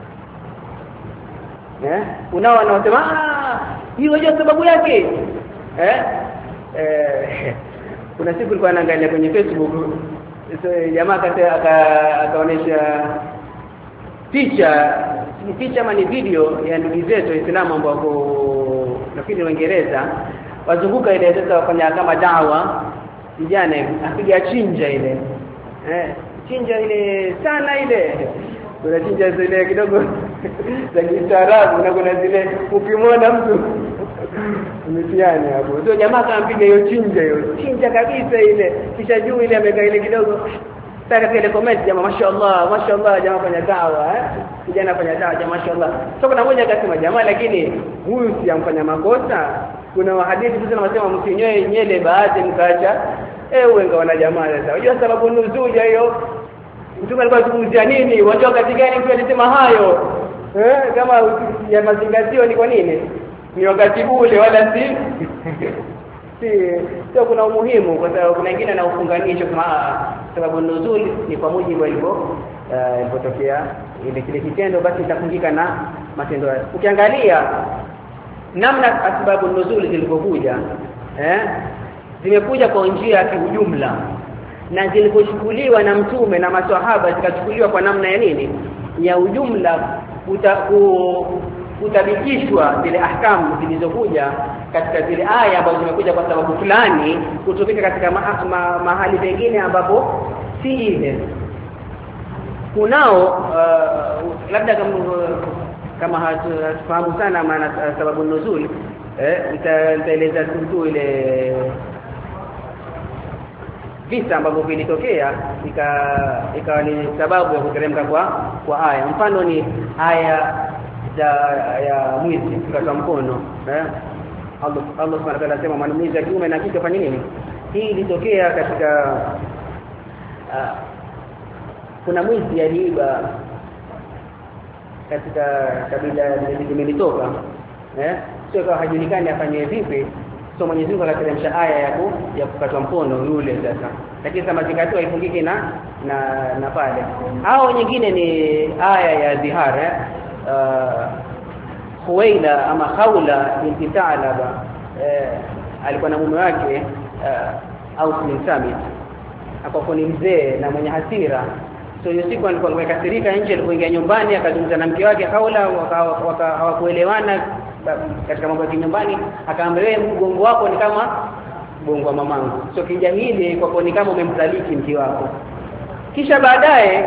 eh unao wanaosema ah hiyo ndio sababu yake eh eh kuna siku nilikuwa naangalia kwenye Facebook jamaa akaonyesha picha ni picha ama ni video ya ndugu zetu Waislamu ambao wako nafikiri Uingereza wazunguka ile sasa wafanya kama dawa vijana apiga chinja ile eh chinja ile sana ile kuna chinja zile kidogo za kistaarabu na kuna zile ukimwona mtu mtiani hapo. Sio jamaa kampiga hiyo chinja hiyo. Chinja kabisa ile. Kisha juu ile amekaa ile kidogo. Sasa ile comment jamaa mashaallah, mashaallah jamaa fanya dawa eh. Kijana fanya dawa jamaa mashaallah. Sio kuna mmoja akasema jamaa lakini huyu si amfanya makosa. Kuna wahadithi sisi tunasema msinyoe nyele baadhi mkaacha. Eh wenga wana jamaa sasa. Unajua sababu nuzuli hiyo. Mtume alikuwa anazungumzia nini? Wajua wakati gani mtu alisema hayo? Eh kama ya mazingatio ni kwa nini? Ni wakati ule wala si si sio kuna umuhimu kwa sababu kuna wengine na ufunganisho kama sababu nuzuli ni kwa mujibu walivyo ilipotokea ile kile kitendo basi itafungika na matendo yake. Ukiangalia namna sababu nuzuli zilivyokuja eh zimekuja kwa njia ya kiujumla na zilipochukuliwa na mtume na maswahaba zikachukuliwa kwa namna ya nini ya ujumla uta, u, kutabikishwa zile ahkamu zilizokuja katika zile aya ambazo zimekuja kwa sababu fulani kutumika katika ma, ma, mahali pengine ambapo si ile kunao uh, labda kama kama hatufahamu sana maana sababu nuzul eh nitaeleza tu ile visa ambavyo vilitokea ikawa ni sababu ya kuteremka kwa kwa aya. Mfano ni aya za ya mwizi kwa mkono eh Allah Allah subhanahu wa ta'ala anasema mwizi akiume na kike fanya nini? Hii ilitokea katika uh, kuna mwizi aliiba katika kabila limelitoka eh sio kwa hajulikani afanye vipi. So Mwenyezi Mungu akateremsha aya ya ku, ya kukatwa mkono yule sasa. Lakini kama zingatio haifungiki na na na pale. Hao nyingine ni aya ya zihar eh uh, Khuwaila ama Khawla binti Ta'laba eh alikuwa na mume wake uh, au bin Samit. Akakuwa ni mzee na mwenye hasira. So hiyo siku alikuwa amekasirika nje alipoingia nyumbani akazungumza na mke wake Khawla hawakuelewana katika mambo ya nyumbani akaambia wewe mgongo wako ni kama mgongo wa mamangu. So kijahili kwa kuwa ni kama umemsaliti mke wako. Kisha baadaye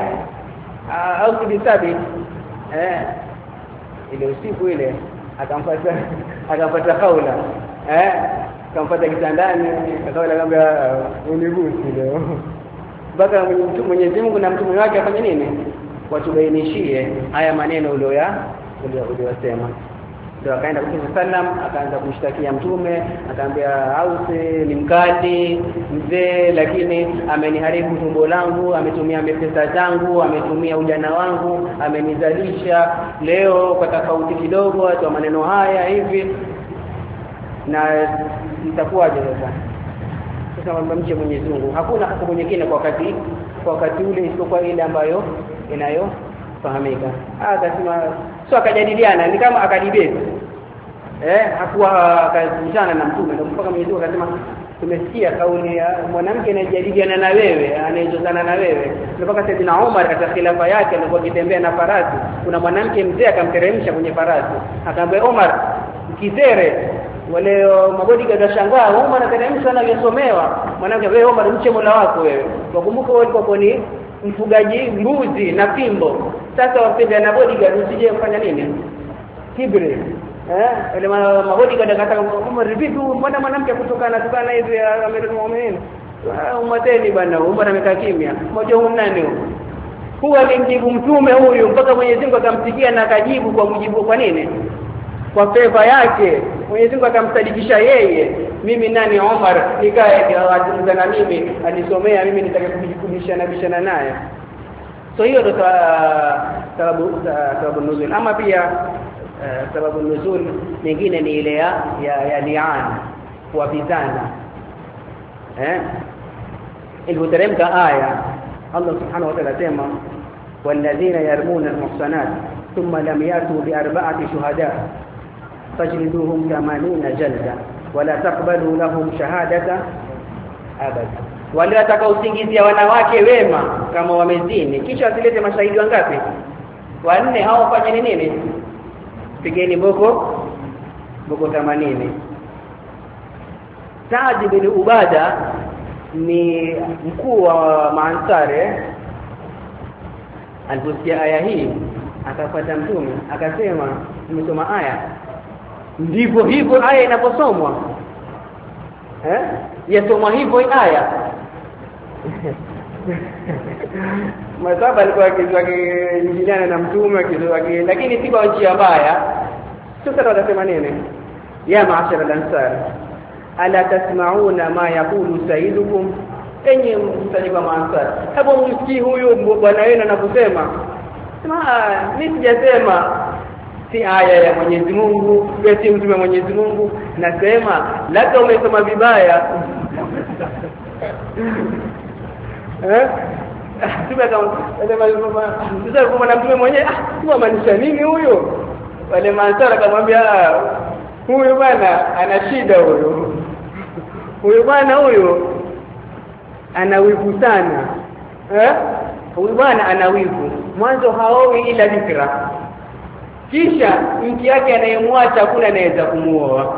au kibisabit eh ile usiku ile akampata akampata Khawla eh akampata kitandani akawa akamwambia unigusi leo mpaka Mwenyezi Mungu na mtume wake afanye nini watubainishie haya maneno ulioya uliyosema. Ndio akaenda kwa sallam akaanza kumshtakia mtume akaambia Ausi ni mkali mzee lakini ameniharibu tumbo langu ametumia pesa zangu ametumia ujana wangu amenizalisha leo kwa tofauti kidogo atoa maneno haya hivi na itakuwaje sasa sasa mwambie Mwenyezi Mungu hakuna hukumu nyingine kwa wakati kwa wakati ule isipokuwa ile ambayo inayo fahamika. Akasema sio akajadiliana ni kama akadibeti. Eh hakuwa akazungumzana na mtume ndio mpaka Mwenyezi Mungu akasema tumesikia kauli ya mwanamke anayejadiliana na wewe anayezozana na wewe. Mpaka Saidina Umar katika khilafa yake alikuwa akitembea na farasi kuna mwanamke mzee akamteremsha kwenye farasi akamwambia Umar kizere wale mabodyguard washangaa Umar anateremsha na yasomewa mwanamke wewe Umar mche Mola wako wewe wakumbuka wewe ulikuwa ni mfugaji mbuzi na fimbo sasa wapenda na bodyguard usije kufanya nini kibri eh wale mabodyguard akataka Umar vipi mbona mwanamke kutokana tukana hivi amemuamini umateni bwana Umar amekaa kimya mmoja huyu nani huyu huwa alimjibu mtume huyu mpaka Mwenyezi Mungu akamsikia na akajibu kwa mujibu kwa nini kwa favor yake Mwenyezi Mungu akamsadikisha yeye mimi nani Omar nikae azungumza na mimi alisomea mimi nitaka kujikumbusha na bishana naye. So hiyo ndo sababu sababu nuzul. Ama pia uh, sababu nuzul nyingine ni ile ya ya, ya li'an kuapizana eh ilipoteremka aya Allah subhanahu wa ta'ala sema walladhina yarmuna al-muhsanat thumma lam yatu bi arba'ati shuhada fajliduhum thamanina jalda wala taqbalu lahum shahadata abada. Wale watakaosingizia wanawake wema kama wamezini kisha wasilete mashahidi wangapi wanne hao fanye nini pigeni boko boko themanini. Saad bin Ubada ni mkuu wa Maansare aliposikia aya hii akafuata mtume akasema nimesoma aya ndivyo hivyo aya inaposomwa eh yasoma hivyo aya Masaba alikuwa akizungumziana na mtume akizungumzia lakini si kwa njia mbaya. Sasa watasema nini? Ya maashara al-ansar ala tasma'una ma yaqulu sayyidukum, enyi msanyiko wa ansar, hebu msikii huyu bwana wenu anaposema. Sema mimi sijasema si aya ya Mwenyezi Mungu, si mtume wa Mwenyezi Mungu, nasema labda umesoma vibaya. Eh? Tume kama sasa kama na mtume mwenyewe ah tu maanisha nini huyo? Wale mansara akamwambia huyu bwana ana shida huyo. Huyu bwana huyo ana wivu sana. Eh? Huyu bwana ana wivu. Mwanzo haowi ila dhikra. Kisha mke yake anayemwacha hakuna anaweza kumuoa.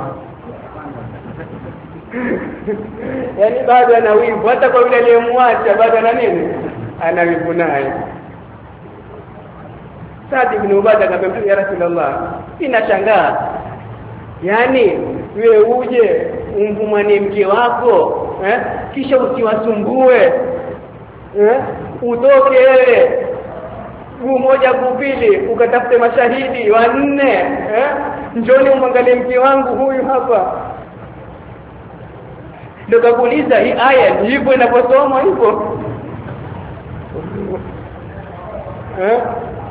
Yaani bado ana wivu hata kwa yule aliyemwacha bado ana nini? Ana wivu naye. Saad ibn Ubadah akamwambia ya Rasulullah, ninashangaa. Yaani wewe uje umvumanie mke wako, eh? Kisha usiwasumbue. Eh? Utoke wewe guu moja kupili ukatafute mashahidi wanne, eh? Njoni umwangalie mke wangu huyu hapa. Ndio kakuuliza hii aya hivyo inaposoma hivyo. Eh?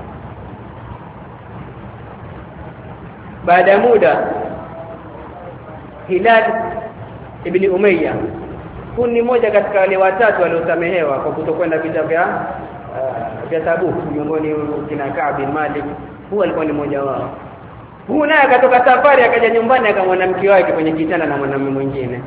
Baada ya muda Hilal ibn Umayya ni mmoja katika wale watatu waliosamehewa kwa kutokwenda vita vya uh, vya Tabuk miongoni kina Ka'b bin Malik. Huyo alikuwa ni mmoja wao. Huyu naye akatoka safari akaja nyumbani akamwona mke wake kwenye kitanda na mwanamume mwingine.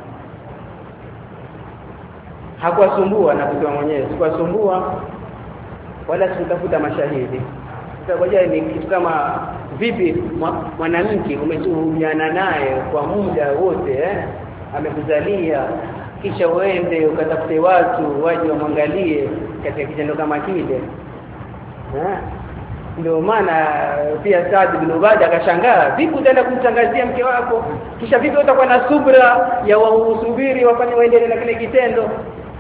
Hakuwasumbua na kusema mwenyewe sikuwasumbua wala sikutafuta mashahidi. Sasa ni kitu kama vipi mwanamke umesuhubiana naye kwa muda wote eh amekuzalia kisha uende ukatafute watu waje wamwangalie katika kitendo kama kile. Eh ndio maana pia Saad ibn Ubadah akashangaa, vipi utaenda kumtangazia mke wako kisha vipi utakuwa na subra ya usubiri wafanye waendelee na kile kitendo?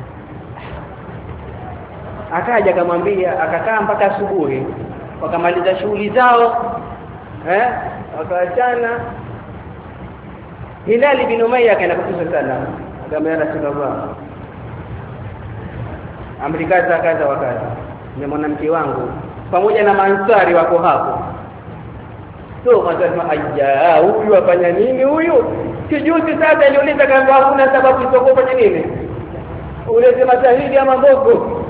Akaja akamwambia, akakaa mpaka asubuhi wakamaliza shughuli zao eh wakaachana. Hilal bin Umayya akaenda kwa Mtume sallallahu akamwambia Rasulullah, amrikaza kaza wakaza ni mwanamke wangu pamoja na mansari wako hapo. So wakasema aja huyu afanya nini huyu? Kijuzi sasa aliuliza kama hakuna sababu isipokuwa fanya nini? Ulete mashahidi ama mbogo?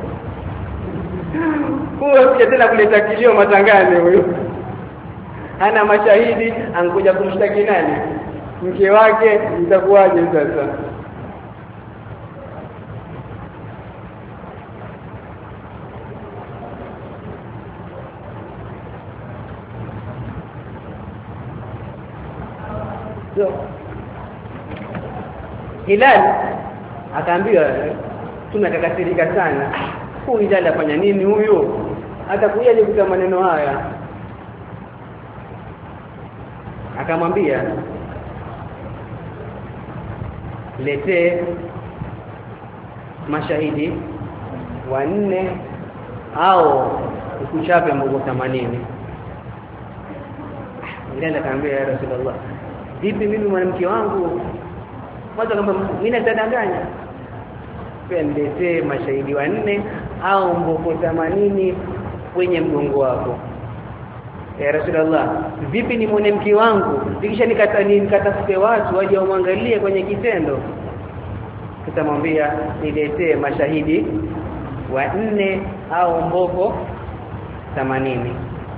Huyo kuja tena kuleta kilio matangani huyu. Hana mashahidi, ankuja kumshtaki nani? Mke wake, itakuwaje sasa? So, Hilal akaambiwa tunakakasirika sana. Huyu Hilal afanya nini huyo? Hata kujaje kuta maneno haya? Akamwambia lete mashahidi wanne au ukuchape mbogo themanini. Hilal akamwambia ya Rasulullah, vipi mimi mwanamke wangu kwanza kama mimi natadanganya? Pendete mashahidi wanne au mbogo themanini kwenye mgongo wako. Ya Rasulullah, vipi ni mwanamke wangu kisha nikata nikatafute watu waje wamwangalie kwenye kitendo? Tutamwambia niletee mashahidi wanne au mbogo themanini.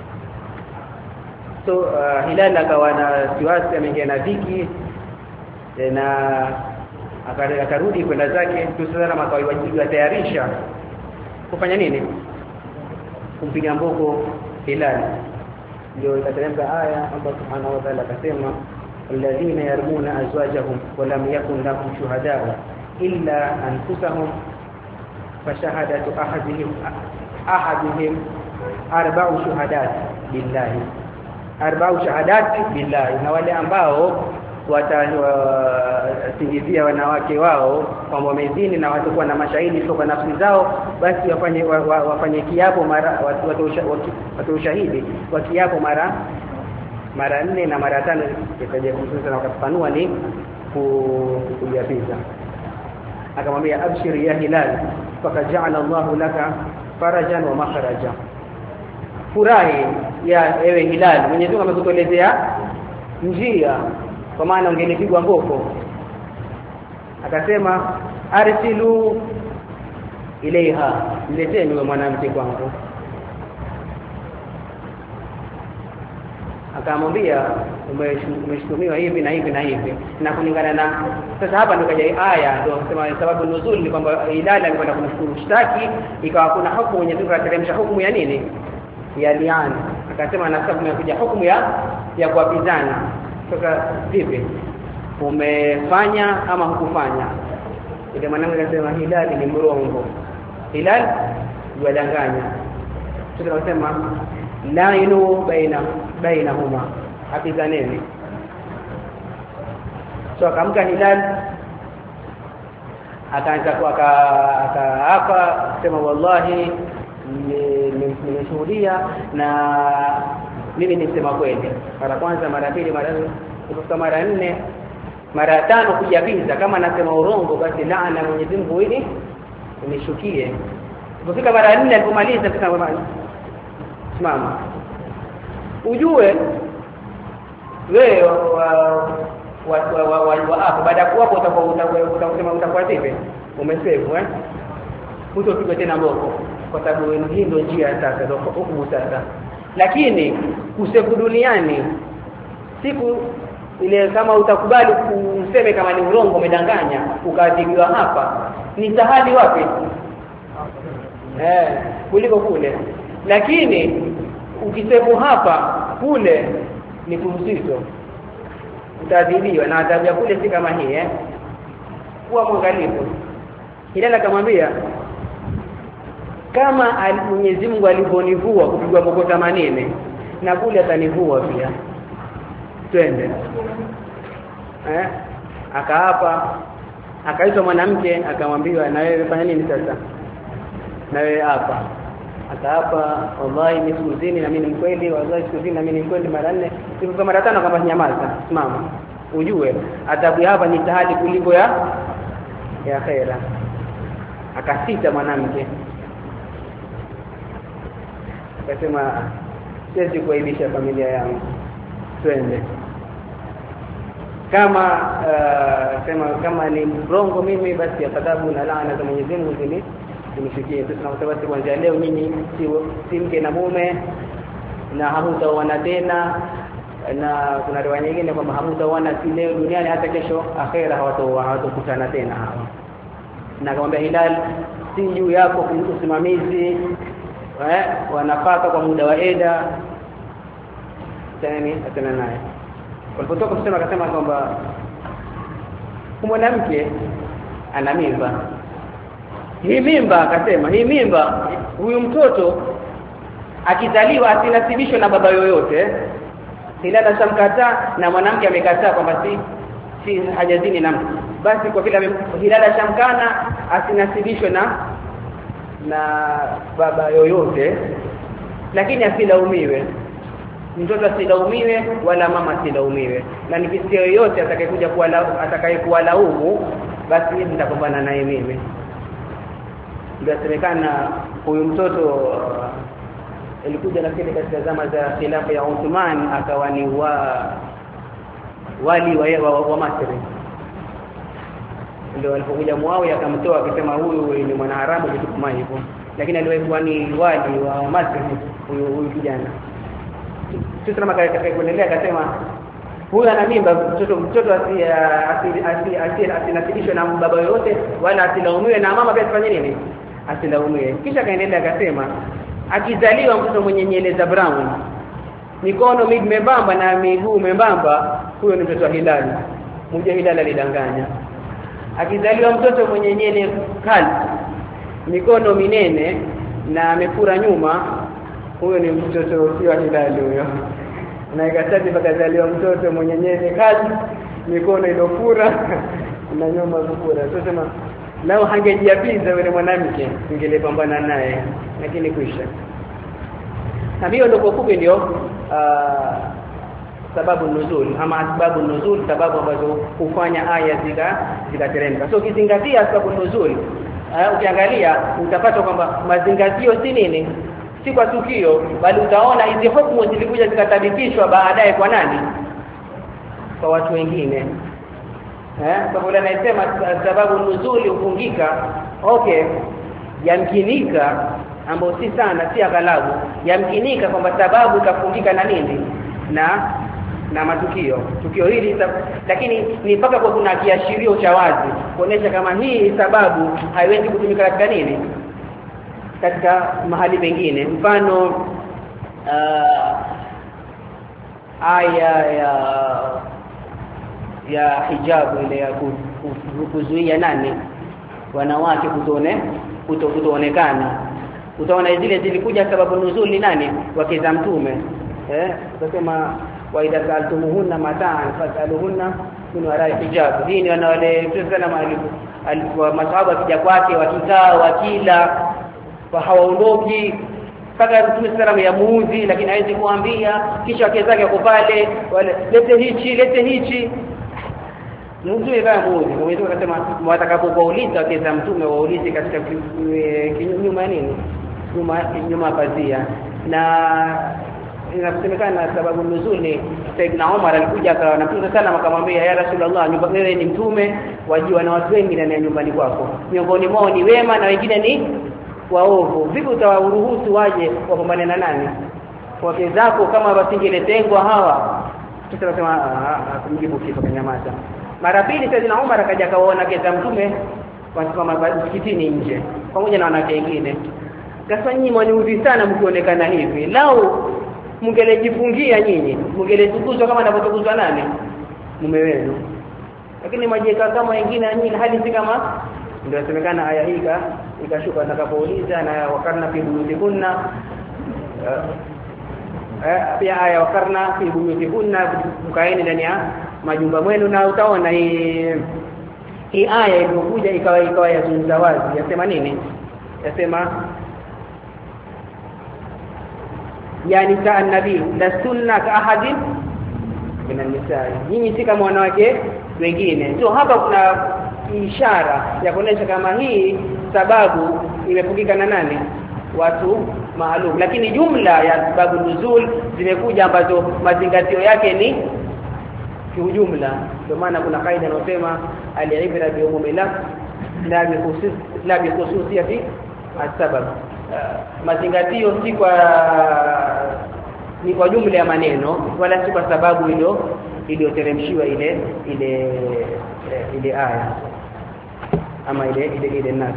So uh, Hilal akawa na siwasi, ameingia na dhiki na akarudi kwenda zake. Tusana makawaiwajibu atayarisha kufanya nini? Kumpiga mboko Hilal. Ndio ikateremka aya Allah subhanahu wa ta'ala akasema, alladhina yarmuna azwajahum wa lam yakun lahum shuhada illa anfusahum fa shahadatu ahadihim ahadihim arba'u shuhadat billahi arba'u shahadat billahi, na wale ambao watasingizia wanawake wao kwamba wamezini na watakuwa na mashahidi kutoka nafsi zao, basi wafanye wafanye kiapo mara watu ushahidi wa kiapo mara mara nne na mara tano. Ikaja kufunza na wakafanua ni kuyapiza. Akamwambia abshir ya Hilal fakaja'ala Allahu laka farajan wa makhraja, furahi ya ewe Hilal, Mwenyezi Mungu amekuelezea njia, kwa maana ungelipigwa mboko. Akasema arsilu ilaiha, nileteni yule mwanamke kwangu. Akamwambia umeshtumiwa hivi na hivi na hivi, na kulingana na sasa hapa ndio kaja aya ndio sema sababu nuzul ni kwamba Hilal alikwenda kumshukuru shtaki, ikawa kuna hukumu Mwenyezi Mungu akateremsha hukumu ya nini, ya liana. Akasema na sababu inakuja hukumu ya ya kuapizana. Sasa vipi, umefanya ama hukufanya? Ile mwanamke akasema Hilal ni mrongo, Hilal yadanganya. Sasa tunasema la inu baina bainahuma, apizaneni. So akamka Hilal akaanza kwa akaapa sema wallahi nimeshuhudia na mimi nisema kweli. Mara kwanza, mara pili, mara kutoka mara nne, mara tano kujabiza. Kama nasema urongo basi laana Mwenyezi Mungu ili unishukie. Kufika mara nne alipomaliza akasema simama, ujue wewe wa wa wa hapo baada ya kuwapo utakuwa utasema utakuwa vipi, umesevu eh utopigwa tena mboko, kwa sababu hii ndio njia sasa ndio hukumu sasa. Lakini kusevu duniani siku ile kama utakubali kuseme kama ni urongo umedanganya ukaadhibiwa hapa, ni sahali wapi eh kuliko kule. Lakini ukisevu hapa kule ni kumzito, utaadhibiwa na adhabu ya kule si kama hii eh kuwa mwangalifu. Hilal akamwambia kama Mwenyezi Mungu alivonivua kupigwa mboko themanini na kule atanivua pia, twende eh akaapa. Akaitwa mwanamke akamwambiwa na wewe fanya nini sasa, na wewe hapa. Akaapa wallahi nisikuzini na mimi ni mkweli, wallahi nisikuzini na mimi ni mkweli mara nne. Siku mara tano kama nyamaza, simama ujue adhabu hapa ni tahadi kuliko ya ya khaira. Akasita mwanamke akasema siwezi kuaibisha familia yangu, twende. Kama uh, sema kama ni mrongo mimi basi adhabu na laana za Mwenyezi Mungu zini zimshikie. Tunasema basi kuanzia leo nyinyi si, si mke na mume na hamtaoana tena, na kuna riwaya nyingine kwamba hamtaoana si leo duniani hata kesho akhera hawatokutana tena hawa. Na akamwambia Hilal si juu yako usimamizi eh wanafaka kwa muda wa eda tani atana naye. Walipotoka kusema akasema kwamba mwanamke ana mimba. Hii mimba akasema hii mimba huyu mtoto akizaliwa asinasibishwe na baba yoyote. Hilal shamkataa na mwanamke amekataa kwamba si si hajazini na mtu. Basi kwa vile Hilal shamkana asinasibishwe na na baba yoyote, lakini asilaumiwe. Mtoto asilaumiwe wala mama asilaumiwe. Na nikisikia yoyote atakayekuja kuwa atakayekuwa laumu basi nitapambana naye mimi. Ndio semekana huyu mtoto alikuja na kile katika zama za khilafa ya Uthman akawa ni wa wali wa, wa, wa Masri. Ndio alipokuja Muawiya akamtoa akisema huyu ni mwanaharamu kitu kama hivyo, lakini aliwahi ni wali wa Masri huyu huyu kijana. Sisi kama katika kuendelea akasema huyu ana mimba, mtoto mtoto asi asi asi asinasibishwe na baba yote wala asilaumiwe na mama pia afanye nini, asilaumiwe. Kisha kaendelea akasema akizaliwa mtoto mwenye nywele za brown, mikono membamba na miguu membamba, huyo ni mtoto wa Hilal. Mmoja Hilal alidanganya. Akizaliwa mtoto mwenye nywele kali, mikono minene na amefura nyuma, huyo ni mtoto wa Hilali huyo. Na ikasadi pakazaliwa mtoto mwenye nywele kali, mikono ilofura na nyuma kufura. Sasa sema lao hangejiapiza yule mwanamke ingelepambana naye, lakini kwisha. Na hiyo ndio kwa fupi ndio uh, sababu nuzul ama sababu nuzul, sababu ambazo hufanya aya zika zikateremka. So ukizingatia sababu nuzul, uh, ukiangalia utapata kwamba mazingatio si nini, si kwa tukio, bali utaona hizi hukumu zilikuja zikatabikishwa baadaye kwa nani, kwa watu wengine. Eh, sababu ile anasema sababu nuzuli ufungika, okay, yamkinika ambao si sana, si aghalabu, yamkinika kwamba sababu ikafungika na nini, na na matukio. Tukio hili lakini ni mpaka kwa kuna kiashirio cha wazi kuonesha kama hii sababu haiwezi kutumika katika nini, katika mahali pengine. Mfano uh, aya ya ya hijabu ile ya kuzuia nani, wanawake kutone kutoonekana. Utaona zile zilikuja sababu nuzuli nani, wake za mtume. Eh, tunasema wa idha sa'altumuhunna mata'an fas'aluhunna min wara'i hijab. Hii ni wale tunasema alikuwa masahaba kija kwake wakikaa wakila wa hawaondoki mpaka Mtume sallallahu ya muuzi, lakini hawezi kuambia, kisha wake zake wako pale wale lete hichi lete hichi Mtume kama muuzi. Kwa hiyo akasema watakapouliza wake za mtume waulize katika kinyume nini, nyuma nyuma pazia. Na inasemekana sababu nuzuli Saidna Umar alikuja akawa na Mtume sana akamwambia, ya Rasulullah, wewe ni mtume, wajiwa na watu wengi ndani ya nyumbani kwako, miongoni mwao ni wema na wengine ni waovu. Vipi utawaruhusu waje wapambane na nani, wake zako, kama wasingeletengwa hawa? Tutasema kumjibu kitu kanyamaza. Mara pili Saidna Umar akaja kaona kesa mtume wasimama msikitini nje pamoja na wanawake wengine. Sasa nyinyi mwaniudhi sana mkionekana hivi, lao mngelejifungia nyinyi, mngeletukuzwa kama anapotukuzwa nani, mume wenu. Lakini majeka kama wengine nyinyi hali si kama. Ndio inasemekana aya hii ikashuka atakapouliza na wakarna fi buyutikunna, eh pia aya wakarna fi buyutikunna, mkaeni ndani ya majumba mwenu. Na utaona hii hii aya iliyokuja ikawa ikawa yazungumza wazi, yasema nini, yasema yani ta nabii la sunna ka ahadin min an-nisaa, nyinyi si kama wanawake wengine. So hapa kuna ishara ya kuonesha kama hii sababu imefungika na nani, watu maalum. Lakini jumla ya sababu nuzul zimekuja ambazo mazingatio yake ni kiujumla. Kwa maana kuna kaida inayosema al-ibra bi umumi la la bi khusus la bi khususiyati as-sabab. Uh, mazingatio si kwa ni kwa jumla ya maneno, wala si kwa sababu hilo iliyoteremshiwa ile ile ile aya ama ile ile ile nas.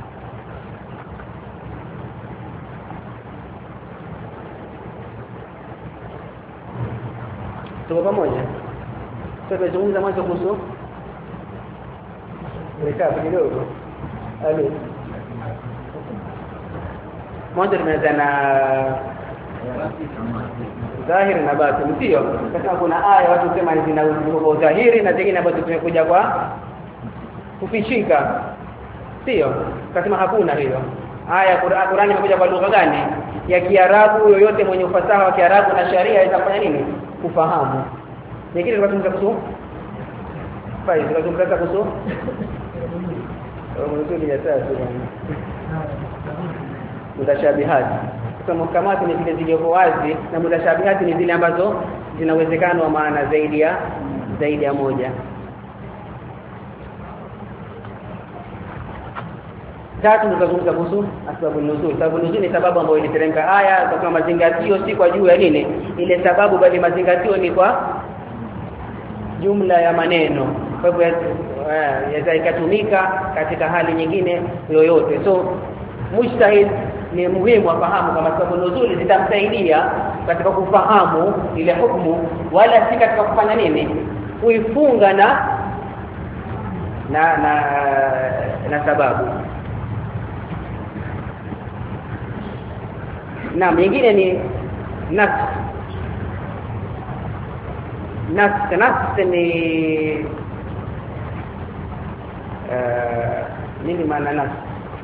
Tuko pamoja? Sasa tuzungumza mwanzo kuhusu recap kidogo. Halo. Mwanzo tumeanza na dhahiri na batini, sio? Sasa kuna aya watu sema zina kwa dhahiri na zingine ambazo tumekuja kwa kufichika, sio? Kasema hakuna hilo. Aya Qur'ani imekuja kwa lugha gani? Ya Kiarabu. Yoyote mwenye ufasaha wa Kiarabu na sharia aweza kufanya nini? Kufahamu. Nyingine tunazungumza kuhusu faida, tunazungumza kuhusu mwanzo ya tatu mutashabihati. Kwa muhkamati ni zile zilizo wazi, na mutashabihati ni zile ambazo zina uwezekano wa maana zaidi ya zaidi ya moja. Tatu tutazungumza kuhusu sababu nuzul. Sababu nuzul ni sababu ambayo iliteremka aya, kwa mazingatio si kwa juu ya nini ile sababu, bali mazingatio ni kwa jumla ya maneno. Kwa hivyo yaweza ikatumika katika hali nyingine yoyote. So mujtahid ni muhimu afahamu kama sababu nuzuli zitamsaidia katika kufahamu ile hukumu, wala si katika kufanya nini, kuifunga na na na, na sababu. na nyingine ni nas nas nas ni uh, nini maana nas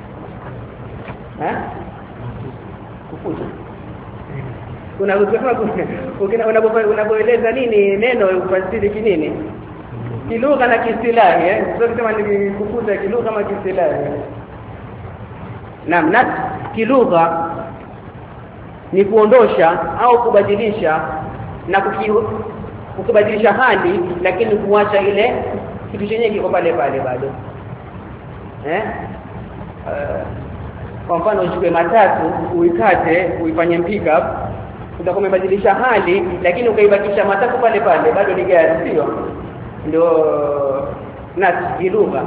eh kufuta kuna ukisema unapoeleza nini neno ufasiri kinini kilugha na kiistilahi eh sio kusema ni kufuta kilugha kama kiistilahi. Naam, nas kilugha ni kuondosha au kubadilisha na kukibadilisha hali lakini kuacha ile kitu chenye kiko pale pale bado. Eh? Uh, kwa mfano uchukue matatu uikate uifanye pick up utakuwa umebadilisha hali lakini ukaibakisha matatu pale pale bado ni gari sio? Ndio nas kilugha.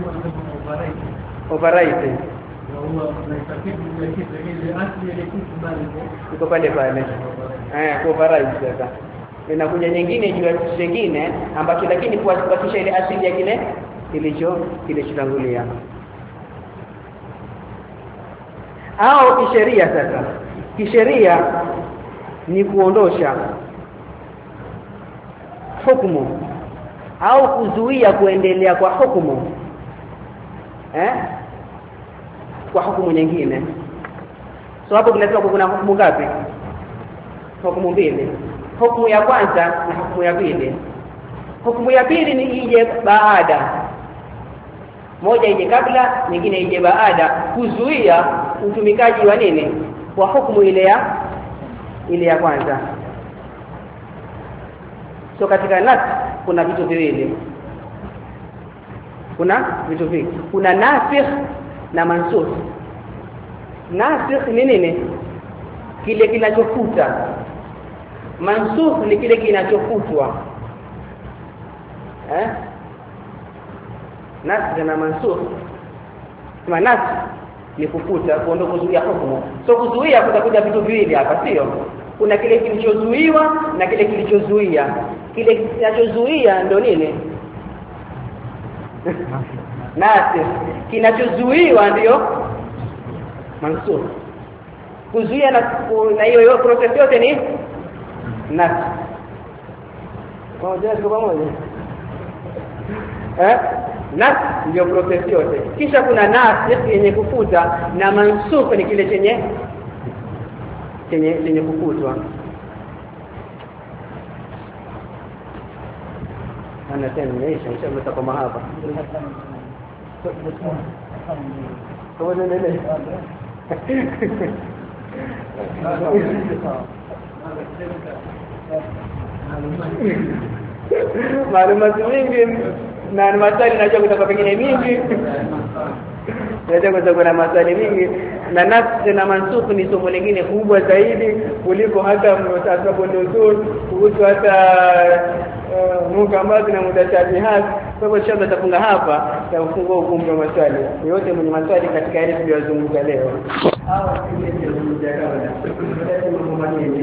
Override. Iko pale pale. Eh, override sasa. Inakuja nyingine juu ya kitu kingine ambacho lakini kuhakikisha ile asili ya kile kilicho kilichotangulia. Au kisheria sasa. Kisheria ni kuondosha hukumu au kuzuia kuendelea kwa hukumu. Eh? Kwa hukumu nyingine. So hapo tunasema kuna hukumu ngapi? Hukumu mbili. Hukumu ya kwanza na hukumu ya pili. Hukumu ya pili ni ije baada. Moja ije kabla, nyingine ije baada, kuzuia utumikaji wa nini? Wa hukumu ile ya ile ya kwanza. So katika nas kuna vitu viwili. Kuna vitu viwili. Kuna nasikh na mansukh. Nasikh ni nini? Kile kinachofuta. Mansukh ni kile kinachofutwa. Eh? Nasikh na mansukh. Kama nasikh ni kufuta, kuondoa, kuzuia hukumu. So kuzuia kutakuja vitu viwili hapa, sio? Kuna kile kilichozuiwa na kile kilichozuia. Kile kinachozuia ndio nini? Nasikh. Kinachozuiwa ndio mansukh. Kuzuia na na hiyo hiyo process yote ni nasikh. Kwa hiyo kwa pamoja. Eh? Nasikh ndio process yote. Kisha kuna nasikh yenye kufuta na mansukh ni kile chenye chenye chenye kufutwa. Ana tena maisha inshallah tutakoma hapa. Kwa nini nene? Maalumu mingi na maswali najua kutoka pengine mingi. Najua kutoka na maswali mingi na nasikh na mansukh ni somo lingine kubwa zaidi kuliko hata mtasabu nuzul kuhusu hata mukamati na mutashabihat. Kwa hivyo inshallah tutafunga hapa na kufungua ukumbi wa maswali. Yote mwenye maswali katika yale tuliyozungumza leo. Hawa ndio